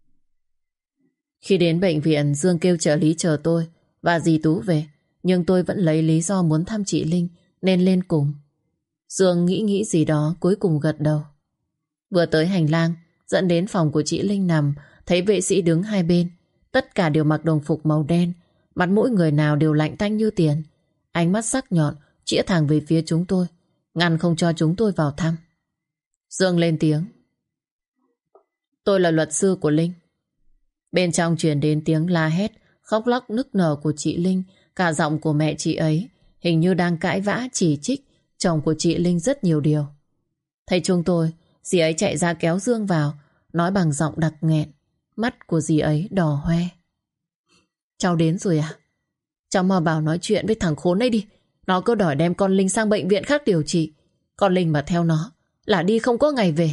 Khi đến bệnh viện, Dương kêu trợ lý chờ tôi và dì Tú về, nhưng tôi vẫn lấy lý do muốn thăm chị Linh nên lên cùng. Dương nghĩ nghĩ gì đó, cuối cùng gật đầu. Vừa tới hành lang dẫn đến phòng của chị Linh nằm, thấy vệ sĩ đứng hai bên, tất cả đều mặc đồng phục màu đen, mặt mỗi người nào đều lạnh tanh như tiền, ánh mắt sắc nhọn chĩa thẳng về phía chúng tôi, ngăn không cho chúng tôi vào thăm. Dương lên tiếng: "Tôi là luật sư của Linh." Bên trong truyền đến tiếng la hét, khóc lóc nức nở của chị Linh, cả giọng của mẹ chị ấy hình như đang cãi vã chỉ trích chồng của chị Linh rất nhiều điều. Thấy chúng tôi, dì ấy chạy ra kéo Dương vào, nói bằng giọng đặc nghẹn, mắt của dì ấy đỏ hoe: "Cháu đến rồi à? Cháu mau bảo nói chuyện với thằng khốn ấy đi. Nó cứ đòi đem con Linh sang bệnh viện khác điều trị. Con Linh mà theo nó là đi không có ngày về."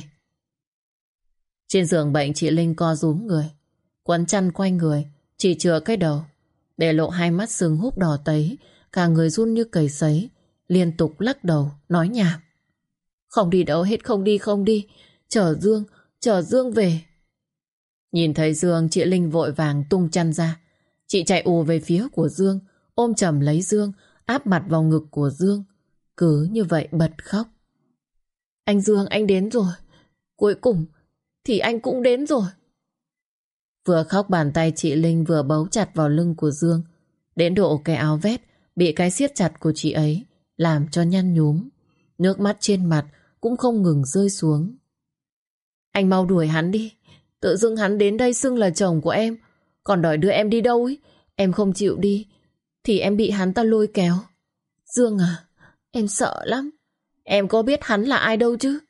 Trên giường bệnh chị Linh co rúm người, quấn chăn quanh người, chỉ chừa cái đầu, để lộ hai mắt sưng húp đỏ tấy, cả người run như cầy sấy, liên tục lắc đầu, nói nhảm: "Không đi đâu hết, không đi, không đi. Chờ Dương, chờ Dương về." Nhìn thấy Dương, chị Linh vội vàng tung chăn ra. Chị chạy ù về phía của Dương, ôm chầm lấy Dương, áp mặt vào ngực của Dương, cứ như vậy bật khóc: "Anh Dương, anh đến rồi. Cuối cùng thì anh cũng đến rồi." Vừa khóc bàn tay chị Linh vừa bấu chặt vào lưng của Dương, đến độ cái áo vest bị cái siết chặt của chị ấy làm cho nhăn nhúm, nước mắt trên mặt cũng không ngừng rơi xuống. "Anh mau đuổi hắn đi. Tự dưng hắn đến đây xưng là chồng của em, còn đòi đưa em đi đâu ấy. Em không chịu đi thì em bị hắn ta lôi kéo. Dương à, em sợ lắm. Em có biết hắn là ai đâu chứ."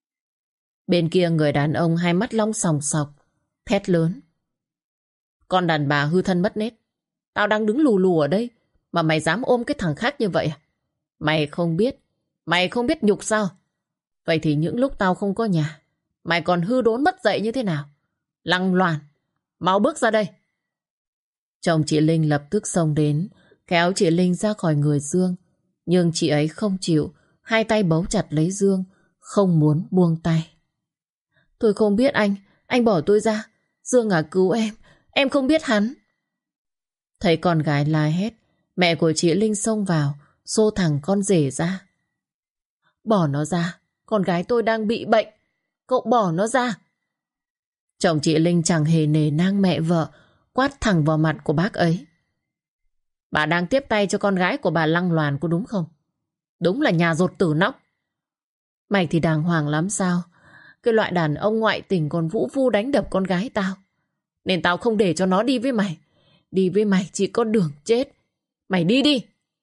Bên kia người đàn ông hai mắt long sòng sọc, thét lớn: "Con đàn bà hư thân mất nết. Tao đang đứng lù lù ở đây mà mày dám ôm cái thằng khác như vậy à? Mày không biết, mày không biết nhục sao? Vậy thì những lúc tao không có nhà, mày còn hư đốn mất dậy như thế nào? Lăng loàn, mau bước ra đây." Chồng chị Linh lập tức xông đến, kéo chị Linh ra khỏi người Dương. Nhưng chị ấy không chịu, hai tay bấu chặt lấy Dương, không muốn buông tay. "Tôi không biết anh, anh bỏ tôi ra. Dương à, cứu em, em không biết hắn." Thấy con gái la hét, mẹ của chị Linh xông vào, xô thẳng con rể ra: "Bỏ nó ra, con gái tôi đang bị bệnh. Cậu bỏ nó ra." Chồng chị Linh chẳng hề nể nang mẹ vợ, quát thẳng vào mặt của bác ấy: "Bà đang tiếp tay cho con gái của bà lăng loàn có đúng không? Đúng là nhà dột tử nóc. Mày thì đàng hoàng lắm sao? Cái loại đàn ông ngoại tình còn vũ phu đánh đập con gái tao. Nên tao không để cho nó đi với mày. Đi với mày chỉ có đường chết. Mày đi đi."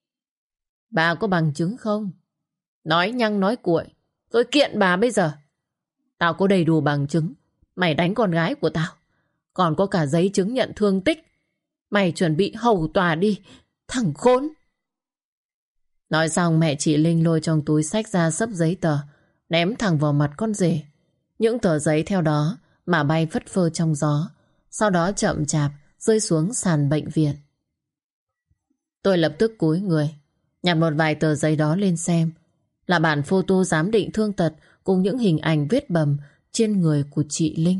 "Bà có bằng chứng không? Nói nhăng nói cuội, tôi kiện bà bây giờ." "Tao có đầy đủ bằng chứng. Mày đánh con gái của tao. Còn có cả giấy chứng nhận thương tích. Mày chuẩn bị hầu tòa đi, thằng khốn." Nói xong mẹ chị Linh lôi trong túi xách ra xấp giấy tờ, ném thẳng vào mặt con rể. Những tờ giấy theo đó mà bay phất phơ trong gió, sau đó chậm chạp rơi xuống sàn bệnh viện. Tôi lập tức cúi người, nhặt một vài tờ giấy đó lên xem. Là bản photo giám định thương tật cùng những hình ảnh vết bầm trên người của chị Linh.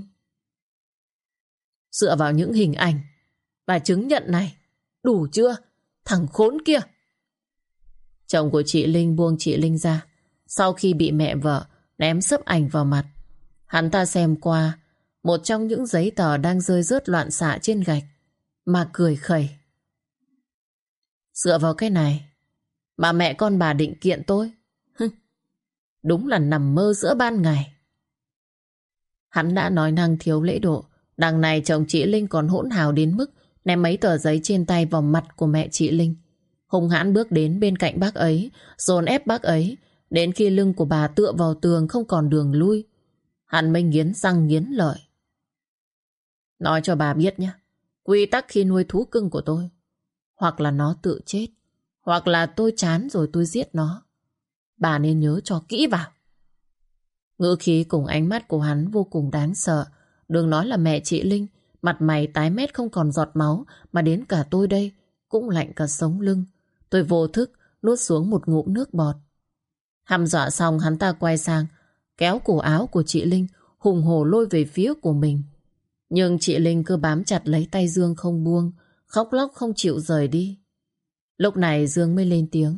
Dựa vào những hình ảnh và chứng nhận này, đủ chưa, thằng khốn kia? Chồng của chị Linh buông chị Linh ra sau khi bị mẹ vợ ném xấp ảnh vào mặt. Hắn ta xem qua một trong những giấy tờ đang rơi rớt loạn xạ trên gạch. mà cười khẩy. Dựa vào cái này mà mẹ con bà định kiện tôi? Đúng là nằm mơ giữa ban ngày. Hắn đã nói năng thiếu lễ độ. Đằng này chồng chị Linh còn hỗn hào đến mức ném mấy tờ giấy trên tay vào mặt của mẹ chị Linh. Hung hãn bước đến bên cạnh bác ấy, dồn ép bác ấy, đến khi lưng của bà tựa vào tường không còn đường lui. Hắn mới nghiến răng nghiến lợi. Nói cho bà biết nhé, quy tắc khi nuôi thú cưng của tôi, hoặc là nó tự chết, hoặc là tôi chán rồi tôi giết nó. Bà nên nhớ cho kỹ vào. Ngữ khí cùng ánh mắt của hắn vô cùng đáng sợ. Đừng nói là mẹ chị Linh, mặt mày tái mét không còn giọt máu, mà đến cả tôi đây cũng lạnh cả sống lưng. Tôi vô thức nuốt xuống một ngụm nước bọt. Hăm dọa xong, hắn ta quay sang kéo cổ áo của chị Linh, hùng hổ lôi về phía của mình. Nhưng chị Linh cứ bám chặt lấy tay Dương không buông, khóc lóc không chịu rời đi. Lúc này Dương mới lên tiếng.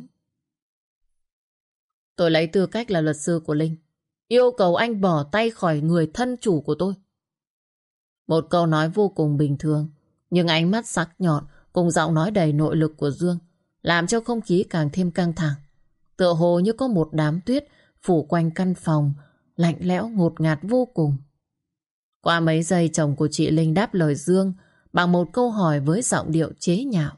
Tôi lấy tư cách là luật sư của Linh, yêu cầu anh bỏ tay khỏi người thân chủ của tôi. Một câu nói vô cùng bình thường, nhưng ánh mắt sắc nhọn cùng giọng nói đầy nội lực của Dương làm cho không khí càng thêm căng thẳng. Tựa hồ như có một đám tuyết phủ quanh căn phòng, lạnh lẽo ngột ngạt vô cùng. Qua mấy giây, chồng của chị Linh đáp lời Dương bằng một câu hỏi với giọng điệu chế nhạo.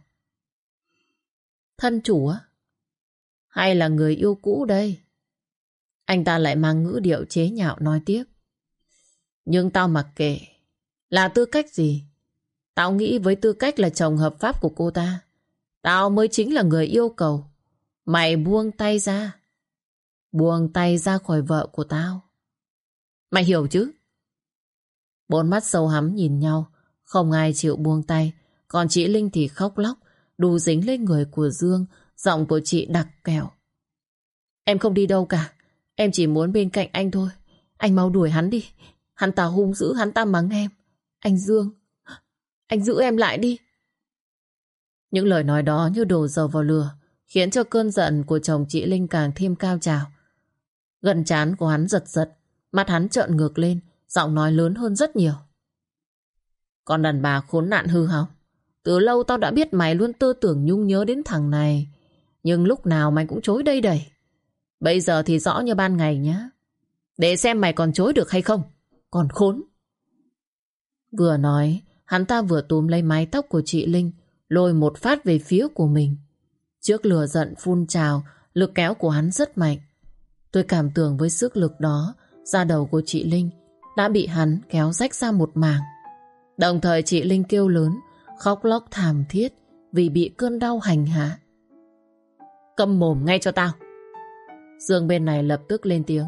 Thân chủ á? Hay là người yêu cũ đây? Anh ta lại mang ngữ điệu chế nhạo nói tiếp. Nhưng tao mặc kệ. Là tư cách gì? Tao nghĩ với tư cách là chồng hợp pháp của cô ta, tao mới chính là người yêu cầu mày buông tay ra. Buông tay ra khỏi vợ của tao. Mày hiểu chứ? Bốn mắt sâu hắm nhìn nhau, không ai chịu buông tay. Còn chị Linh thì khóc lóc, đù dính lên người của Dương. Giọng của chị đặc kẹo. Em không đi đâu cả, em chỉ muốn bên cạnh anh thôi. Anh mau đuổi hắn đi. Hắn ta hung dữ, hắn ta mắng em. Anh Dương, anh giữ em lại đi. Những lời nói đó như đổ dầu vào lửa, khiến cho cơn giận của chồng chị Linh càng thêm cao trào. Gần trán của hắn giật giật, mắt hắn trợn ngược lên, giọng nói lớn hơn rất nhiều. Con đàn bà khốn nạn hư hỏng, từ lâu tao đã biết mày luôn tư tưởng nhung nhớ đến thằng này, nhưng lúc nào mày cũng chối đây đẩy. Bây giờ thì rõ như ban ngày nhá, để xem mày còn chối được hay không. Còn khốn. Vừa nói, hắn ta vừa túm lấy mái tóc của chị Linh, lôi một phát về phía của mình. Trước lửa giận phun trào, lực kéo của hắn rất mạnh. Tôi cảm tưởng với sức lực đó, da đầu của chị Linh đã bị hắn kéo rách ra một mảng. Đồng thời chị Linh kêu lớn, khóc lóc thảm thiết vì bị cơn đau hành hạ. Câm mồm ngay cho tao. Dương bên này lập tức lên tiếng.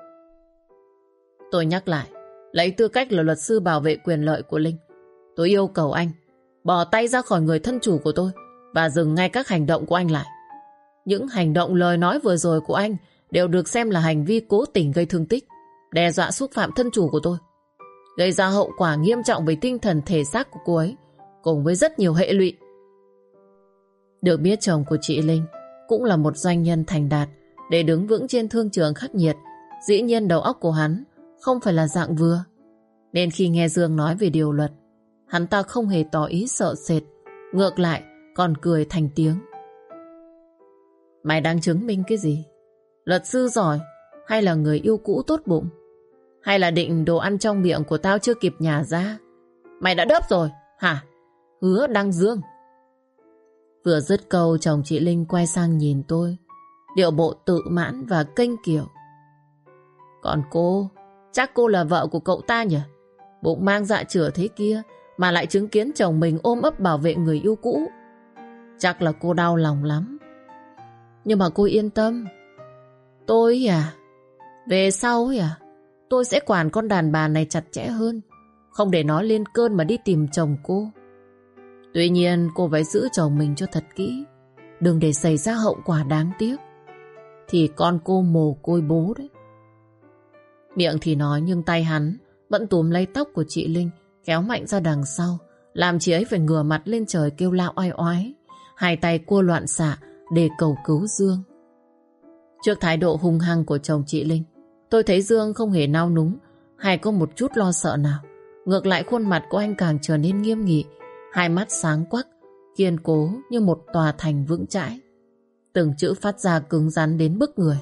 Tôi nhắc lại, lấy tư cách là luật sư bảo vệ quyền lợi của Linh, tôi yêu cầu anh bỏ tay ra khỏi người thân chủ của tôi và dừng ngay các hành động của anh lại. Những hành động lời nói vừa rồi của anh đều được xem là hành vi cố tình gây thương tích, đe dọa xúc phạm thân chủ của tôi, gây ra hậu quả nghiêm trọng về tinh thần thể xác của cô ấy, cùng với rất nhiều hệ lụy. Được biết chồng của chị Linh cũng là một doanh nhân thành đạt, để đứng vững trên thương trường khắc nghiệt. Dĩ nhiên đầu óc của hắn không phải là dạng vừa, nên khi nghe Dương nói về điều luật, hắn ta không hề tỏ ý sợ sệt, ngược lại còn cười thành tiếng. Mày đang chứng minh cái gì? Luật sư giỏi, hay là người yêu cũ tốt bụng, hay là định đồ ăn trong miệng của tao chưa kịp nhả ra? Mày đã đớp rồi hả? Hứa Đăng Dương. Vừa dứt câu, chồng chị Linh quay sang nhìn tôi, điệu bộ tự mãn và kênh kiệu. Còn cô, chắc cô là vợ của cậu ta nhỉ? Bụng mang dạ chửa thế kia mà lại chứng kiến chồng mình ôm ấp bảo vệ người yêu cũ. Chắc là cô đau lòng lắm. Nhưng mà cô yên tâm, tôi à, về sau à, tôi sẽ quản con đàn bà này chặt chẽ hơn, không để nó lên cơn mà đi tìm chồng cô. Tuy nhiên cô phải giữ chồng mình cho thật kỹ, đừng để xảy ra hậu quả đáng tiếc, thì con cô mồ côi bố đấy. Miệng thì nói nhưng tay hắn vẫn túm lấy tóc của chị Linh, kéo mạnh ra đằng sau, làm chị ấy phải ngửa mặt lên trời kêu la oai oái, hai tay cua loạn xạ để cầu cứu Dương. Trước thái độ hung hăng của chồng chị Linh, tôi thấy Dương không hề nao núng hay có một chút lo sợ nào. Ngược lại khuôn mặt của anh càng trở nên nghiêm nghị, Hai mắt sáng quắc, kiên cố như một tòa thành vững chãi. Từng chữ phát ra cứng rắn đến bức người.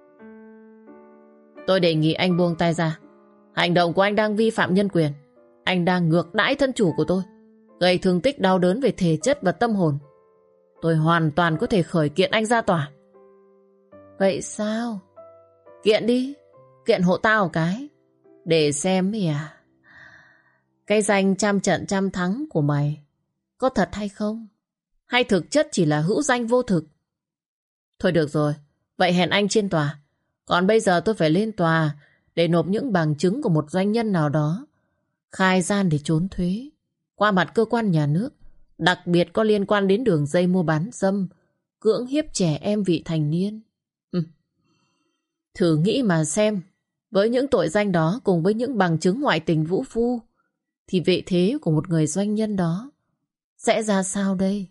Tôi đề nghị anh buông tay ra. Hành động của anh đang vi phạm nhân quyền. Anh đang ngược đãi thân chủ của tôi, gây thương tích đau đớn về thể chất và tâm hồn. Tôi hoàn toàn có thể khởi kiện anh ra tòa. Vậy sao? Kiện đi. Kiện hộ tao một cái, để xem mày à, cái danh trăm trận trăm thắng của mày có thật hay không, hay thực chất chỉ là hữu danh vô thực. Thôi được rồi, vậy hẹn anh trên tòa. Còn bây giờ tôi phải lên tòa để nộp những bằng chứng của một doanh nhân nào đó khai gian để trốn thuế qua mặt cơ quan nhà nước, đặc biệt có liên quan đến đường dây mua bán dâm, cưỡng hiếp trẻ em vị thành niên. Hừm. Thử nghĩ mà xem, với những tội danh đó cùng với những bằng chứng ngoại tình vũ phu, thì vị thế của một người doanh nhân đó sẽ ra sao đây?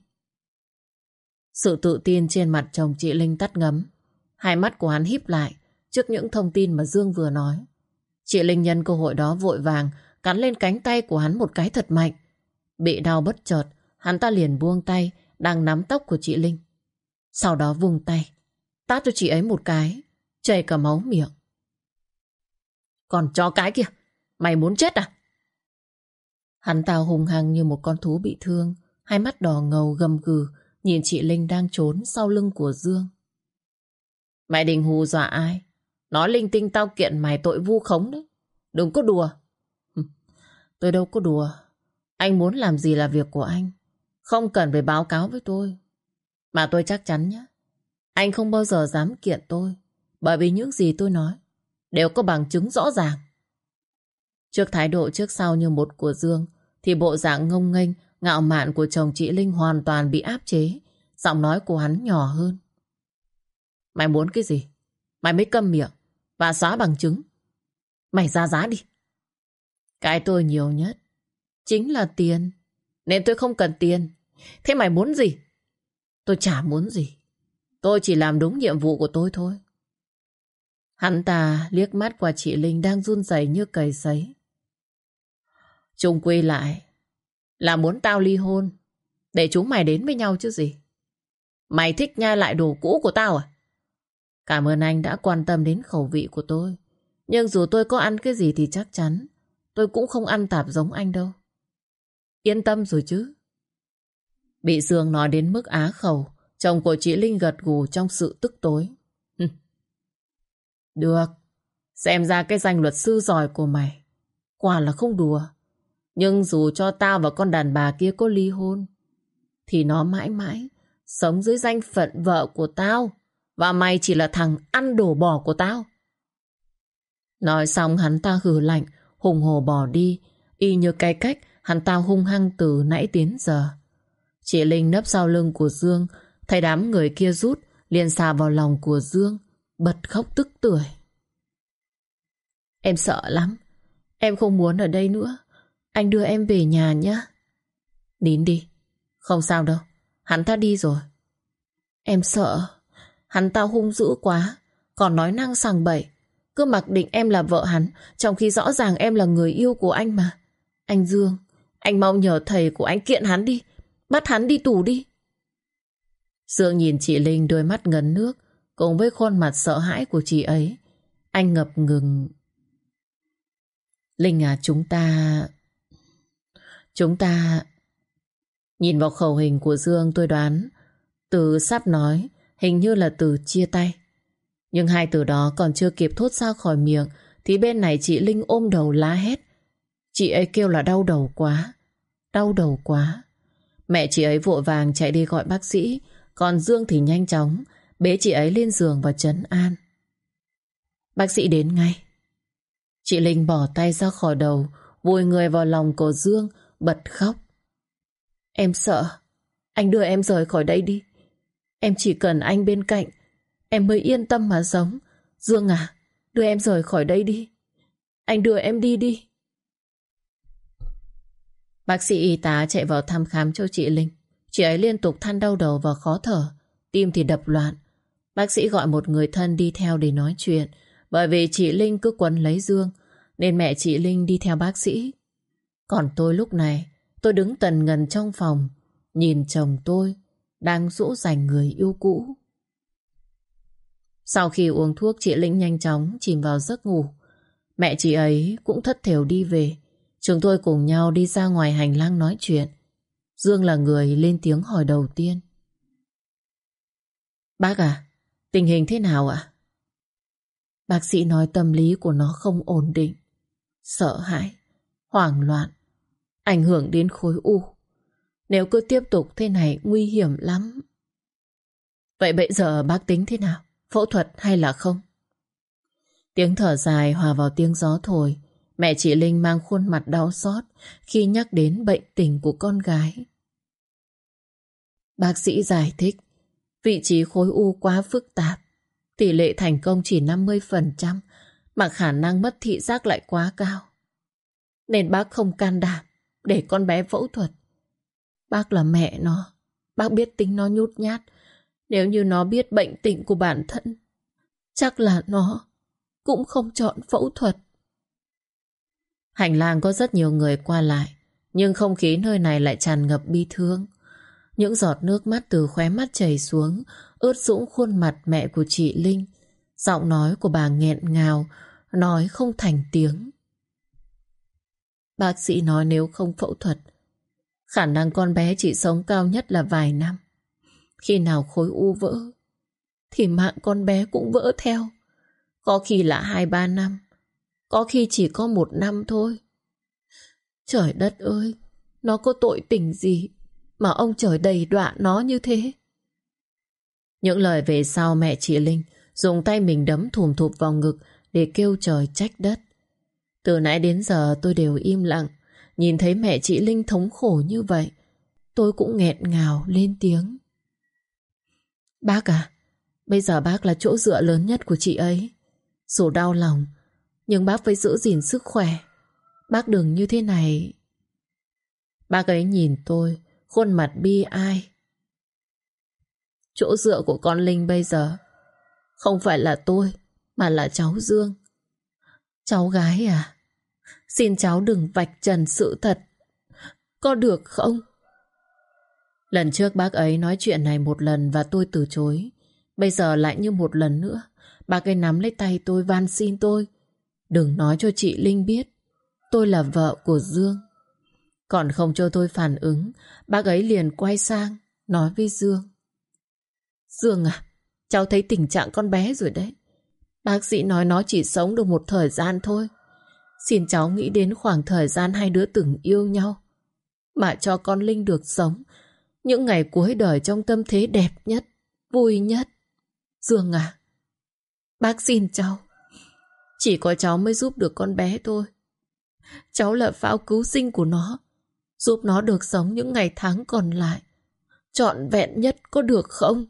Sự tự tin trên mặt chồng chị Linh tắt ngấm. Hai mắt của hắn híp lại trước những thông tin mà Dương vừa nói. Chị Linh nhân cơ hội đó vội vàng cắn lên cánh tay của hắn một cái thật mạnh. Bị đau bất chợt, hắn ta liền buông tay đang nắm tóc của chị Linh. Sau đó vung tay tát cho chị ấy một cái, chảy cả máu miệng. Còn chó cái kìa, mày muốn chết à? Hắn ta hung hăng như một con thú bị thương, hai mắt đỏ ngầu gầm gừ nhìn chị Linh đang trốn sau lưng của Dương. Mày định hù dọa ai? Nói linh tinh tao kiện mày tội vu khống đấy. Đừng có đùa. Tôi đâu có đùa. Anh muốn làm gì là việc của anh, không cần phải báo cáo với tôi. Mà tôi chắc chắn nhé, anh không bao giờ dám kiện tôi, bởi vì những gì tôi nói đều có bằng chứng rõ ràng. Trước thái độ trước sau như một của Dương, thì bộ dạng ngông nghênh, ngạo mạn của chồng chị Linh hoàn toàn bị áp chế. Giọng nói của hắn nhỏ hơn. Mày muốn cái gì? Mày mới câm miệng và xóa bằng chứng. Mày ra giá đi. Cái tôi nhiều nhất chính là tiền, nên tôi không cần tiền. Thế mày muốn gì? Tôi chả muốn gì. Tôi chỉ làm đúng nhiệm vụ của tôi thôi. Hắn ta liếc mắt qua chị Linh đang run rẩy như cầy sấy. Chung quy lại là muốn tao ly hôn để chúng mày đến với nhau chứ gì. Mày thích nhai lại đồ cũ của tao à? Cảm ơn anh đã quan tâm đến khẩu vị của tôi. Nhưng dù tôi có ăn cái gì thì chắc chắn tôi cũng không ăn tạp giống anh đâu. Yên tâm rồi chứ. Bị Dương nói đến mức á khẩu, chồng của chị Linh gật gù trong sự tức tối. Được, xem ra cái danh luật sư giỏi của mày quả là không đùa. Nhưng dù cho tao và con đàn bà kia có ly hôn, thì nó mãi mãi sống dưới danh phận vợ của tao, và mày chỉ là thằng ăn đổ bỏ của tao. Nói xong hắn ta hừ lạnh, hùng hổ bỏ đi, y như cái cách hắn ta hung hăng từ nãy đến giờ. Chị Linh nấp sau lưng của Dương, thấy đám người kia rút, liền xà vào lòng của Dương, bật khóc tức tưởi. Em sợ lắm, em không muốn ở đây nữa. Anh đưa em về nhà nhé. Nín đi, không sao đâu, hắn ta đi rồi. Em sợ, hắn ta hung dữ quá, còn nói năng sằng bậy, cứ mặc định em là vợ hắn, trong khi rõ ràng em là người yêu của anh mà. Anh Dương, anh mau nhờ thầy của anh kiện hắn đi, bắt hắn đi tù đi. Dương nhìn chị Linh đôi mắt ngấn nước, cùng với khuôn mặt sợ hãi của chị ấy. Anh ngập ngừng. Linh à, chúng ta... Chúng ta... Nhìn vào khẩu hình của Dương, tôi đoán từ sắp nói hình như là từ chia tay. Nhưng hai từ đó còn chưa kịp thốt ra khỏi miệng, thì bên này chị Linh ôm đầu la hét. Chị ấy kêu là đau đầu quá, đau đầu quá. Mẹ chị ấy vội vàng chạy đi gọi bác sĩ, còn Dương thì nhanh chóng bế chị ấy lên giường và trấn an. Bác sĩ đến ngay. Chị Linh bỏ tay ra khỏi đầu, vùi người vào lòng của Dương, bật khóc. Em sợ, anh đưa em rời khỏi đây đi. Em chỉ cần anh bên cạnh, em mới yên tâm mà sống. Dương à, đưa em rời khỏi đây đi. Anh đưa em đi đi. Bác sĩ y tá chạy vào thăm khám cho chị Linh. Chị ấy liên tục than đau đầu và khó thở, tim thì đập loạn. Bác sĩ gọi một người thân đi theo để nói chuyện, bởi vì chị Linh cứ quấn lấy Dương, nên mẹ chị Linh đi theo bác sĩ. Còn tôi lúc này Tôi đứng tần ngần trong phòng, nhìn chồng tôi đang dỗ dành người yêu cũ. Sau khi uống thuốc, chị Linh nhanh chóng chìm vào giấc ngủ. Mẹ chị ấy cũng thất thểu đi về. Chúng tôi cùng nhau đi ra ngoài hành lang nói chuyện. Dương là người lên tiếng hỏi đầu tiên. Bác à, tình hình thế nào ạ? Bác sĩ nói tâm lý của nó không ổn định, sợ hãi, hoảng loạn, ảnh hưởng đến khối u. Nếu cứ tiếp tục thế này nguy hiểm lắm. Vậy bây giờ bác tính thế nào? Phẫu thuật hay là không? Tiếng thở dài hòa vào tiếng gió thổi. Mẹ chị Linh mang khuôn mặt đau xót khi nhắc đến bệnh tình của con gái. Bác sĩ giải thích, vị trí khối u quá phức tạp, tỷ lệ thành công chỉ năm mươi phần trăm, mà khả năng mất thị giác lại quá cao. Nên bác không can đảm để con bé phẫu thuật. Bác là mẹ nó, bác biết tính nó nhút nhát. Nếu như nó biết bệnh tình của bản thân, chắc là nó cũng không chọn phẫu thuật. Hành lang có rất nhiều người qua lại, nhưng không khí nơi này lại tràn ngập bi thương. Những giọt nước mắt từ khóe mắt chảy xuống, ướt sũng khuôn mặt mẹ của chị Linh. Giọng nói của bà nghẹn ngào, nói không thành tiếng. Bác sĩ nói nếu không phẫu thuật, khả năng con bé chỉ sống cao nhất là vài năm. Khi nào khối u vỡ, thì mạng con bé cũng vỡ theo. Có khi là hai ba năm, có khi chỉ có một năm thôi. Trời đất ơi, nó có tội tình gì mà ông trời đầy đọa nó như thế? Những lời về sau mẹ chị Linh dùng tay mình đấm thùm thụp vào ngực để kêu trời trách đất. Từ nãy đến giờ tôi đều im lặng. Nhìn thấy mẹ chị Linh thống khổ như vậy, tôi cũng nghẹn ngào lên tiếng. Bác à, bây giờ bác là chỗ dựa lớn nhất của chị ấy. Dù đau lòng, nhưng bác phải giữ gìn sức khỏe. Bác đừng như thế này. Bác ấy nhìn tôi, khuôn mặt bi ai. Chỗ dựa của con Linh bây giờ không phải là tôi, mà là cháu Dương. Cháu gái à, xin cháu đừng vạch trần sự thật, có được không? Lần trước bác ấy nói chuyện này một lần và tôi từ chối. Bây giờ lại như một lần nữa, bác ấy nắm lấy tay tôi van xin tôi đừng nói cho chị Linh biết tôi là vợ của Dương. Còn không cho tôi phản ứng, bác ấy liền quay sang nói với Dương. Dương à, cháu thấy tình trạng con bé rồi đấy. Bác sĩ nói nó chỉ sống được một thời gian thôi. Xin cháu nghĩ đến khoảng thời gian hai đứa từng yêu nhau, mà cho con Linh được sống những ngày cuối đời trong tâm thế đẹp nhất, vui nhất. Dương à, bác xin cháu. Chỉ có cháu mới giúp được con bé thôi. Cháu là phao cứu sinh của nó, giúp nó được sống những ngày tháng còn lại trọn vẹn nhất, có được không?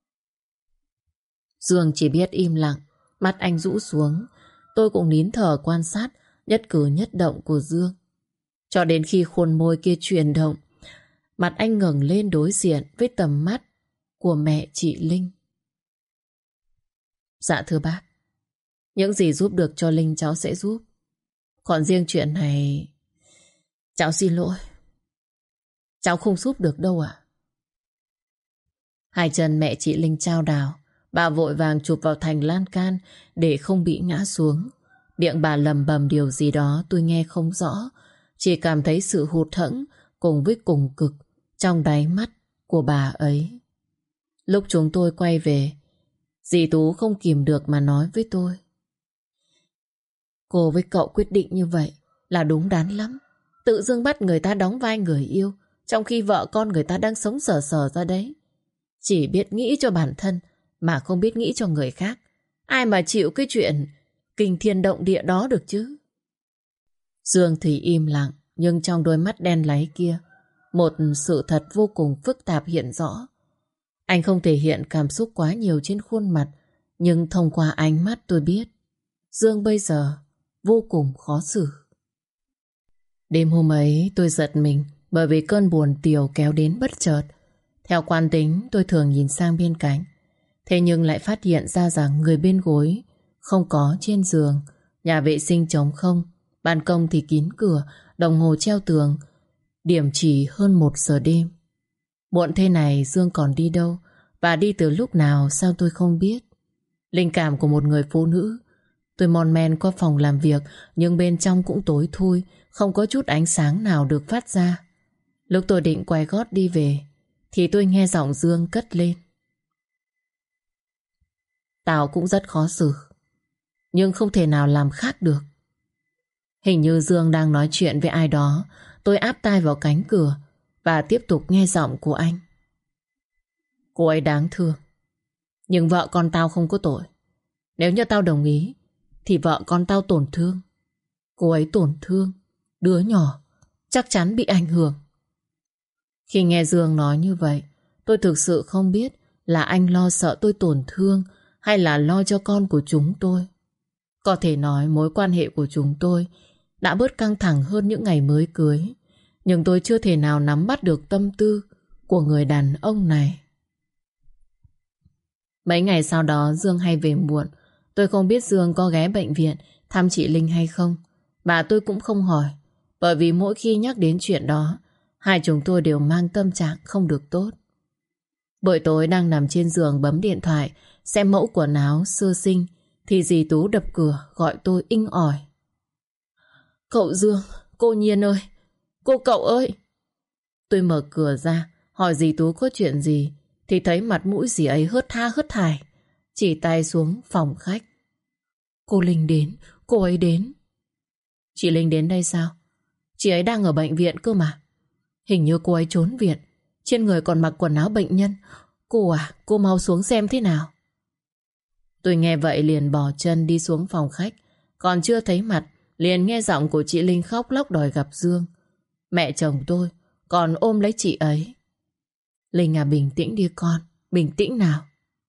Dương chỉ biết im lặng, mắt anh rũ xuống. Tôi cũng nín thở quan sát nhất cử nhất động của Dương, cho đến khi khuôn môi kia chuyển động, mặt anh ngẩng lên đối diện với tầm mắt của mẹ chị Linh. Dạ thưa bác, những gì giúp được cho Linh cháu sẽ giúp. Còn riêng chuyện này, cháu xin lỗi, cháu không giúp được đâu ạ. Hai chân mẹ chị Linh chao đảo, bà vội vàng chụp vào thành lan can để không bị ngã xuống. Miệng bà lầm bầm điều gì đó tôi nghe không rõ, chỉ cảm thấy sự hụt hẫng cùng với cùng cực trong đáy mắt của bà ấy. Lúc chúng tôi quay về, dì Tú không kìm được mà nói với tôi. Cô với cậu quyết định như vậy là đúng đắn lắm. Tự dưng bắt người ta đóng vai người yêu, trong khi vợ con người ta đang sống sờ sờ ra đấy. Chỉ biết nghĩ cho bản thân mà không biết nghĩ cho người khác. Ai mà chịu cái chuyện kinh thiên động địa đó được chứ? Dương thì im lặng, nhưng trong đôi mắt đen láy kia, một sự thật vô cùng phức tạp hiện rõ. Anh không thể hiện cảm xúc quá nhiều trên khuôn mặt, nhưng thông qua ánh mắt tôi biết Dương bây giờ vô cùng khó xử. Đêm hôm ấy tôi giật mình bởi vì cơn buồn tiểu kéo đến bất chợt. Theo quán tính tôi thường nhìn sang bên cạnh, thế nhưng lại phát hiện ra rằng người bên gối không có trên giường, nhà vệ sinh trống không, ban công thì kín cửa, đồng hồ treo tường Điểm chỉ hơn một giờ đêm. Muộn thế này Dương còn đi đâu và đi từ lúc nào sao tôi không biết. Linh cảm của một người phụ nữ. Tôi mon men qua phòng làm việc, nhưng bên trong cũng tối thui, không có chút ánh sáng nào được phát ra. Lúc tôi định quay gót đi về thì tôi nghe giọng Dương cất lên. Tao cũng rất khó xử, nhưng không thể nào làm khác được. Hình như Dương đang nói chuyện với ai đó. Tôi áp tai vào cánh cửa và tiếp tục nghe giọng của anh. Cô ấy đáng thương, nhưng vợ con tao không có tội. Nếu như tao đồng ý thì vợ con tao tổn thương. Cô ấy tổn thương, đứa nhỏ chắc chắn bị ảnh hưởng. Khi nghe Dương nói như vậy, tôi thực sự không biết là anh lo sợ tôi tổn thương hay là lo cho con của chúng tôi. Có thể nói mối quan hệ của chúng tôi đã bớt căng thẳng hơn những ngày mới cưới, nhưng tôi chưa thể nào nắm bắt được tâm tư của người đàn ông này. Mấy ngày sau đó Dương hay về muộn. Tôi không biết Dương có ghé bệnh viện thăm chị Linh hay không, và tôi cũng không hỏi, bởi vì mỗi khi nhắc đến chuyện đó, hai chúng tôi đều mang tâm trạng không được tốt. Buổi tối đang nằm trên giường bấm điện thoại xem mẫu quần áo sơ sinh thì dì Tú đập cửa gọi tôi inh ỏi. Cậu Dương, cô Nhiên ơi, cô cậu ơi. Tôi mở cửa ra hỏi dì Tú có chuyện gì thì thấy mặt mũi dì ấy hớt tha hớt hải, chỉ tay xuống phòng khách. Cô Linh đến, cô ấy đến. Chị Linh đến đây sao? Chị ấy đang ở bệnh viện cơ mà. Hình như cô ấy trốn viện, trên người còn mặc quần áo bệnh nhân. Cô à, cô mau xuống xem thế nào. Tôi nghe vậy liền bỏ chân đi xuống phòng khách. Còn chưa thấy mặt liền nghe giọng của chị Linh khóc lóc đòi gặp Dương. Mẹ chồng tôi còn ôm lấy chị ấy. Linh à, bình tĩnh đi con, bình tĩnh nào.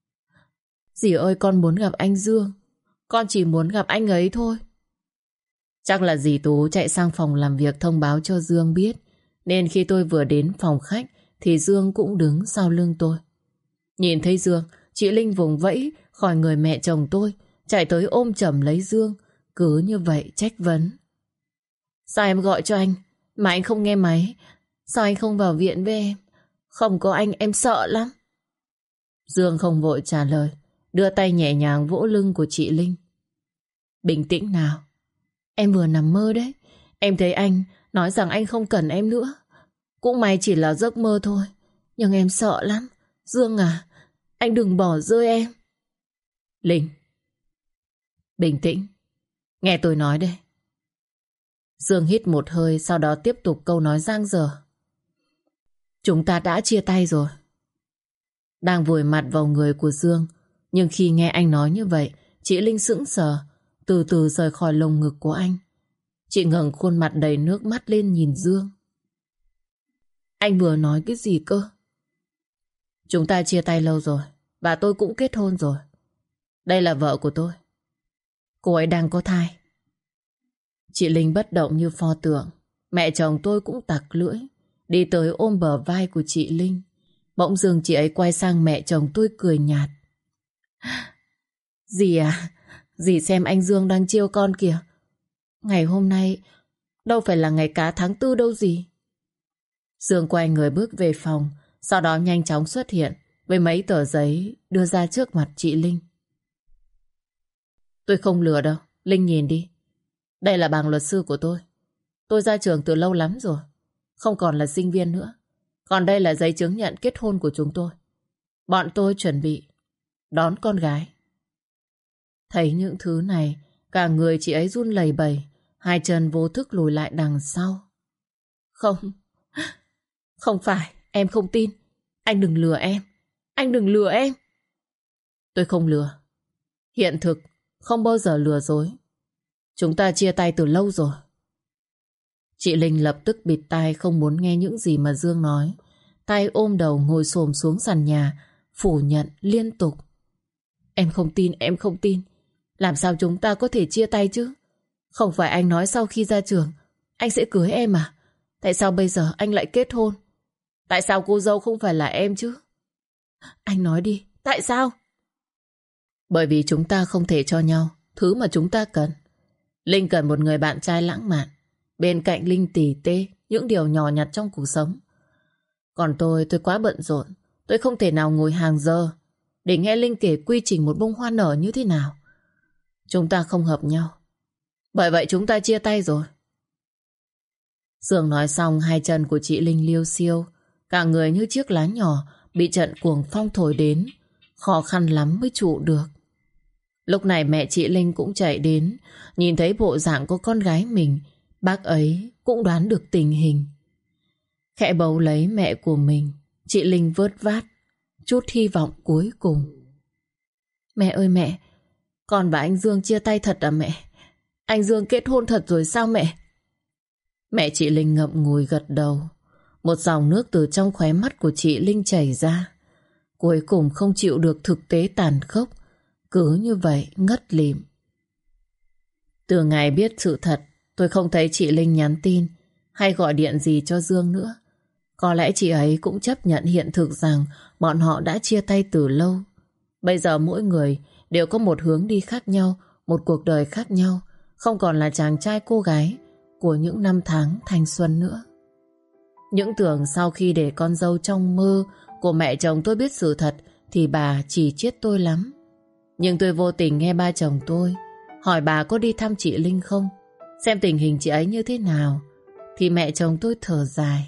Dì ơi, con muốn gặp anh Dương. Con chỉ muốn gặp anh ấy thôi. Chắc là dì Tú chạy sang phòng làm việc thông báo cho Dương biết, nên khi tôi vừa đến phòng khách thì Dương cũng đứng sau lưng tôi. Nhìn thấy Dương, chị Linh vùng vẫy khỏi người mẹ chồng tôi, chạy tới ôm chầm lấy Dương, cứ như vậy trách vấn. Sao em gọi cho anh mà anh không nghe máy? Sao anh không vào viện với em? Không có anh em sợ lắm. Dương không vội trả lời, đưa tay nhẹ nhàng vỗ lưng của chị Linh. Bình tĩnh nào. Em vừa nằm mơ đấy. Em thấy anh nói rằng anh không cần em nữa. Cũng may chỉ là giấc mơ thôi, nhưng em sợ lắm. Dương à, anh đừng bỏ rơi em. Linh, bình tĩnh, nghe tôi nói đây. Dương hít một hơi, sau đó tiếp tục câu nói dang dở. Chúng ta đã chia tay rồi. Đang vùi mặt vào người của Dương, nhưng khi nghe anh nói như vậy, chị Linh sững sờ, từ từ rời khỏi lồng ngực của anh. Chị ngẩng khuôn mặt đầy nước mắt lên nhìn Dương. Anh vừa nói cái gì cơ? Chúng ta chia tay lâu rồi, và tôi cũng kết hôn rồi. Đây là vợ của tôi. Cô ấy đang có thai. Chị Linh bất động như pho tượng. Mẹ chồng tôi cũng tặc lưỡi, đi tới ôm bờ vai của chị Linh. Bỗng dưng chị ấy quay sang mẹ chồng tôi cười nhạt. Dì à, dì xem anh Dương đang trêu con kìa. Ngày hôm nay đâu phải là ngày cá tháng tư đâu dì. Dương quay người bước về phòng, sau đó nhanh chóng xuất hiện với mấy tờ giấy đưa ra trước mặt chị Linh. Tôi không lừa đâu, Linh nhìn đi. Đây là bằng luật sư của tôi. Tôi ra trường từ lâu lắm rồi, không còn là sinh viên nữa. Còn đây là giấy chứng nhận kết hôn của chúng tôi. Bọn tôi chuẩn bị đón con gái. Thấy những thứ này, cả người chị ấy run lẩy bẩy, hai chân vô thức lùi lại đằng sau. Không, không phải, em không tin. Anh đừng lừa em. Anh đừng lừa em. Tôi không lừa. Hiện thực không bao giờ lừa dối. Chúng ta chia tay từ lâu rồi. Chị Linh lập tức bịt tai không muốn nghe những gì mà Dương nói. Tay ôm đầu ngồi xổm xuống sàn nhà, phủ nhận liên tục. Em không tin, em không tin. Làm sao chúng ta có thể chia tay chứ? Không phải anh nói sau khi ra trường anh sẽ cưới em à? Tại sao bây giờ anh lại kết hôn? Tại sao cô dâu không phải là em chứ? Anh nói đi, tại sao? Bởi vì chúng ta không thể cho nhau thứ mà chúng ta cần. Linh cần một người bạn trai lãng mạn, bên cạnh Linh tỉ tê những điều nhỏ nhặt trong cuộc sống. Còn tôi, tôi quá bận rộn. Tôi không thể nào ngồi hàng giờ để nghe Linh kể quy trình một bông hoa nở như thế nào. Chúng ta không hợp nhau. Bởi vậy chúng ta chia tay rồi. Dương nói xong, hai chân của chị Linh liêu xiêu, cả người như chiếc lá nhỏ bị trận cuồng phong thổi đến, khó khăn lắm mới trụ được. Lúc này mẹ chị Linh cũng chạy đến, nhìn thấy bộ dạng của con gái mình, bác ấy cũng đoán được tình hình. Khẽ bấu lấy mẹ của mình, chị Linh vớt vát chút hy vọng cuối cùng. Mẹ ơi mẹ, con và anh Dương chia tay thật à mẹ? Anh Dương kết hôn thật rồi sao mẹ? Mẹ chị Linh ngậm ngùi gật đầu. Một dòng nước từ trong khóe mắt của chị Linh chảy ra. Cuối cùng không chịu được thực tế tàn khốc, cứ như vậy ngất lịm. Từ ngày biết sự thật, tôi không thấy chị Linh nhắn tin hay gọi điện gì cho Dương nữa. Có lẽ chị ấy cũng chấp nhận hiện thực rằng bọn họ đã chia tay từ lâu. Bây giờ mỗi người đều có một hướng đi khác nhau, một cuộc đời khác nhau, không còn là chàng trai cô gái của những năm tháng thanh xuân nữa. Những tưởng sau khi để con dâu trong mơ của mẹ chồng tôi biết sự thật thì bà chỉ trích tôi lắm. Nhưng tôi vô tình nghe ba chồng tôi hỏi bà có đi thăm chị Linh không, xem tình hình chị ấy như thế nào, thì mẹ chồng tôi thở dài.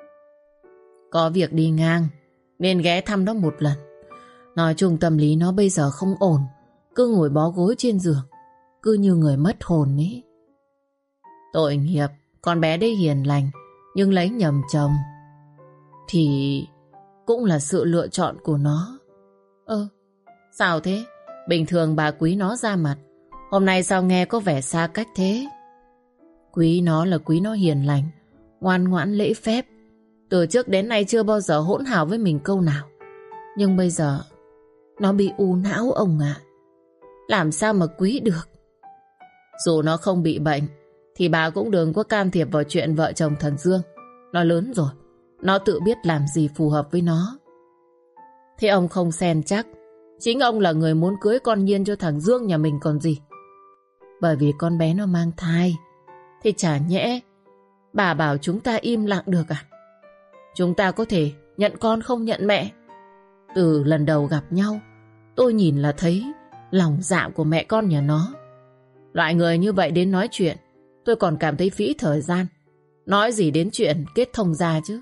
Có việc đi ngang nên ghé thăm nó một lần. Nói chung tâm lý nó bây giờ không ổn, cứ ngồi bó gối trên giường, cứ như người mất hồn ấy. Tội nghiệp, con bé đấy hiền lành nhưng lấy nhầm chồng thì cũng là sự lựa chọn của nó. Ơ, sao thế? Bình thường bà quý nó ra mặt, hôm nay sao nghe có vẻ xa cách thế? Quý nó là quý nó hiền lành, ngoan ngoãn lễ phép, từ trước đến nay chưa bao giờ hỗn hào với mình câu nào. Nhưng bây giờ nó bị u não ông ạ. Làm sao mà quý được? Dù nó không bị bệnh thì bà cũng đừng có can thiệp vào chuyện vợ chồng thằng Dương. Nó lớn rồi, nó tự biết làm gì phù hợp với nó. Thế ông không xen chắc, chính ông là người muốn cưới con Nhiên cho thằng Dương nhà mình còn gì. Bởi vì con bé nó mang thai, thì chả nhẽ bà bảo chúng ta im lặng được à? Chúng ta có thể nhận con không nhận mẹ. Từ lần đầu gặp nhau, tôi nhìn là thấy lòng dạ của mẹ con nhà nó. Loại người như vậy đến nói chuyện, tôi còn cảm thấy phí thời gian. Nói gì đến chuyện kết thông gia chứ.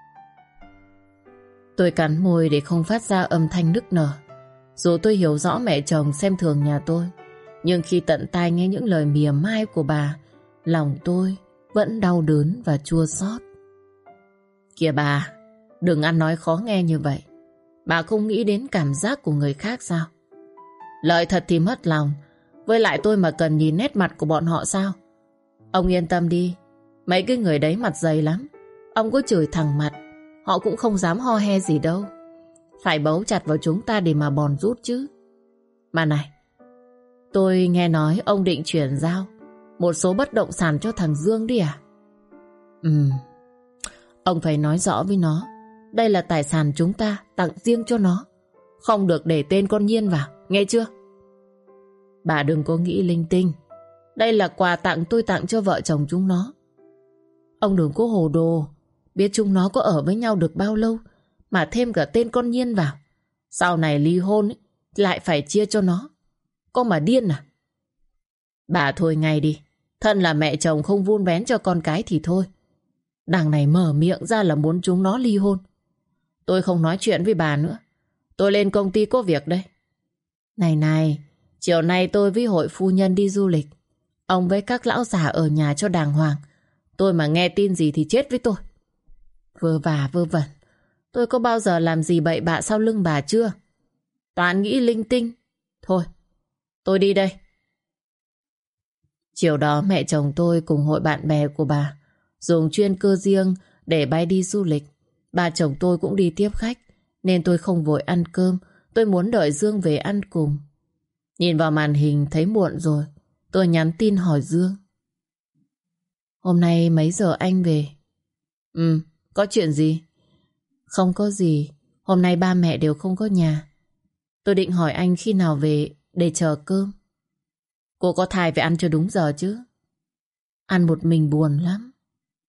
Tôi cắn môi để không phát ra âm thanh nức nở. Dù tôi hiểu rõ mẹ chồng xem thường nhà tôi, nhưng khi tận tai nghe những lời mỉa mai của bà, lòng tôi vẫn đau đớn và chua xót. Kìa bà, đừng ăn nói khó nghe như vậy. Bà không nghĩ đến cảm giác của người khác sao? Lời thật thì mất lòng. Với lại tôi mà cần nhìn nét mặt của bọn họ sao? Ông yên tâm đi, mấy cái người đấy mặt dày lắm. Ông có chửi thẳng mặt, họ cũng không dám ho he gì đâu. Phải bấu chặt vào chúng ta để mà bòn rút chứ. Mà này, tôi nghe nói ông định chuyển giao một số bất động sản cho thằng Dương đi à? Ừm, ông phải nói rõ với nó, đây là tài sản chúng ta tặng riêng cho nó, không được để tên con Nhiên vào, nghe chưa? Bà đừng có nghĩ linh tinh, đây là quà tặng tôi tặng cho vợ chồng chúng nó. Ông đừng có hồ đồ, biết chúng nó có ở với nhau được bao lâu mà thêm cả tên con Nhiên vào. Sau này ly hôn ấy, lại phải chia cho nó. Có mà điên à? Bà thôi ngay đi, thân là mẹ chồng không vun vén cho con cái thì thôi. Đằng này mở miệng ra là muốn chúng nó ly hôn. Tôi không nói chuyện với bà nữa, tôi lên công ty có việc đây. Này này, chiều nay tôi với hội phu nhân đi du lịch. Ông với các lão già ở nhà cho đàng hoàng. Tôi mà nghe tin gì thì chết với tôi. Vơ vả vơ vẩn, tôi có bao giờ làm gì bậy bạ sau lưng bà chưa? Toàn nghĩ linh tinh. Thôi, tôi đi đây. Chiều đó mẹ chồng tôi cùng hội bạn bè của bà dùng chuyên cơ riêng để bay đi du lịch. Ba chồng tôi cũng đi tiếp khách, nên tôi không vội ăn cơm. Tôi muốn đợi Dương về ăn cùng. Nhìn vào màn hình thấy muộn rồi, tôi nhắn tin hỏi Dương. Hôm nay mấy giờ anh về? Ừ, có chuyện gì? Không có gì, hôm nay ba mẹ đều không có nhà. Tôi định hỏi anh khi nào về để chờ cơm. Cô có thai phải ăn cho đúng giờ chứ. Ăn một mình buồn lắm.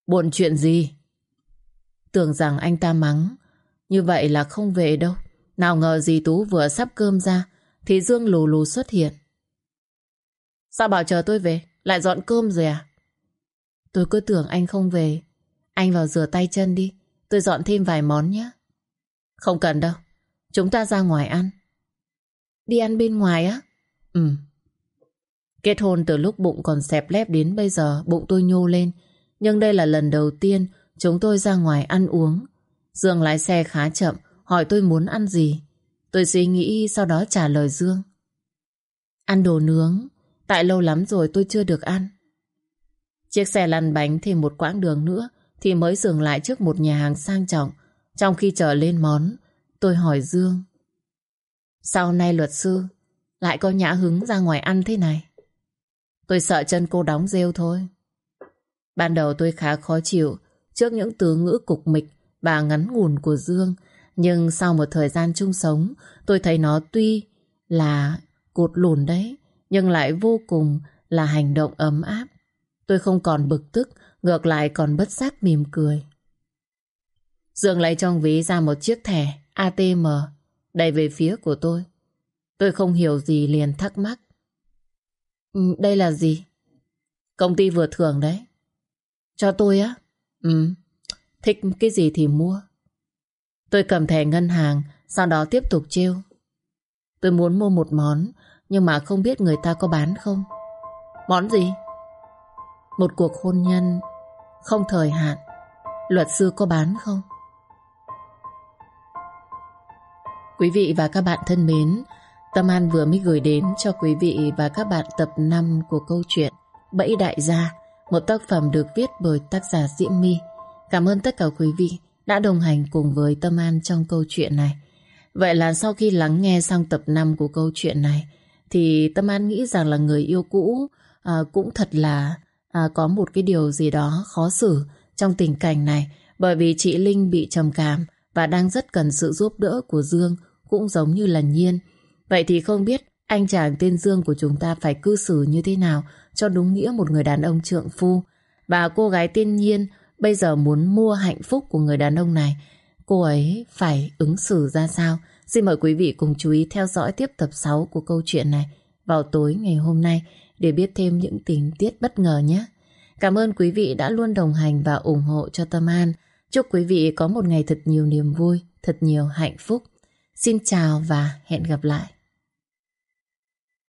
Buồn chuyện gì? Tưởng rằng anh ta mắng như vậy là không về đâu. Nào ngờ dì Tú vừa sắp cơm ra thì Dương lù lù xuất hiện. Sao bảo chờ tôi về, lại dọn cơm rồi à? Tôi cứ tưởng anh không về. Anh vào rửa tay chân đi, tôi dọn thêm vài món nhé. Không cần đâu, chúng ta ra ngoài ăn. Đi ăn bên ngoài á? Ừ. Kết hôn từ lúc bụng còn xẹp lép đến bây giờ bụng tôi nhô lên. Nhưng đây là lần đầu tiên chúng tôi ra ngoài ăn uống. Dương lái xe khá chậm, hỏi tôi muốn ăn gì. Tôi suy nghĩ sau đó trả lời Dương. Ăn đồ nướng, tại lâu lắm rồi tôi chưa được ăn. Chiếc xe lăn bánh thêm một quãng đường nữa thì mới dừng lại trước một nhà hàng sang trọng. Trong khi chờ lên món, tôi hỏi Dương. Sao nay luật sư lại có nhã hứng ra ngoài ăn thế này? Tôi sợ chân cô đóng rêu thôi. Ban đầu tôi khá khó chịu trước những từ ngữ cục mịch và ngắn ngủn của Dương. Nhưng sau một thời gian chung sống, tôi thấy nó tuy là cột lùn đấy, nhưng lại vô cùng là hành động ấm áp. Tôi không còn bực tức, ngược lại còn bất giác mỉm cười. Dương lấy trong ví ra một chiếc thẻ a tê em đẩy về phía của tôi. Tôi không hiểu gì liền thắc mắc. Ừ, đây là gì? Công ty vừa thưởng đấy. Cho tôi á? Ừ, thích cái gì thì mua. Tôi cầm thẻ ngân hàng, sau đó tiếp tục trêu. Tôi muốn mua một món, nhưng mà không biết người ta có bán không. Món gì? Một cuộc hôn nhân không thời hạn. Luật sư có bán không? Quý vị và các bạn thân mến, Tâm An vừa mới gửi đến cho quý vị và các bạn tập năm của câu chuyện Bẫy Đại Gia, một tác phẩm được viết bởi tác giả Diễm My. Cảm ơn tất cả quý vị đã đồng hành cùng với Tâm An trong câu chuyện này. Vậy là sau khi lắng nghe xong tập năm của câu chuyện này thì Tâm An nghĩ rằng là người yêu cũ à, cũng thật là à, có một cái điều gì đó khó xử trong tình cảnh này, bởi vì chị Linh bị trầm cảm và đang rất cần sự giúp đỡ của Dương, cũng giống như là Nhiên. Vậy thì không biết anh chàng tên Dương của chúng ta phải cư xử như thế nào cho đúng nghĩa một người đàn ông trượng phu. Và cô gái tên Nhiên bây giờ muốn mua hạnh phúc của người đàn ông này, cô ấy phải ứng xử ra sao? Xin mời quý vị cùng chú ý theo dõi tiếp tập sáu của câu chuyện này vào tối ngày hôm nay để biết thêm những tình tiết bất ngờ nhé. Cảm ơn quý vị đã luôn đồng hành và ủng hộ cho Tâm An. Chúc quý vị có một ngày thật nhiều niềm vui, thật nhiều hạnh phúc. Xin chào và hẹn gặp lại.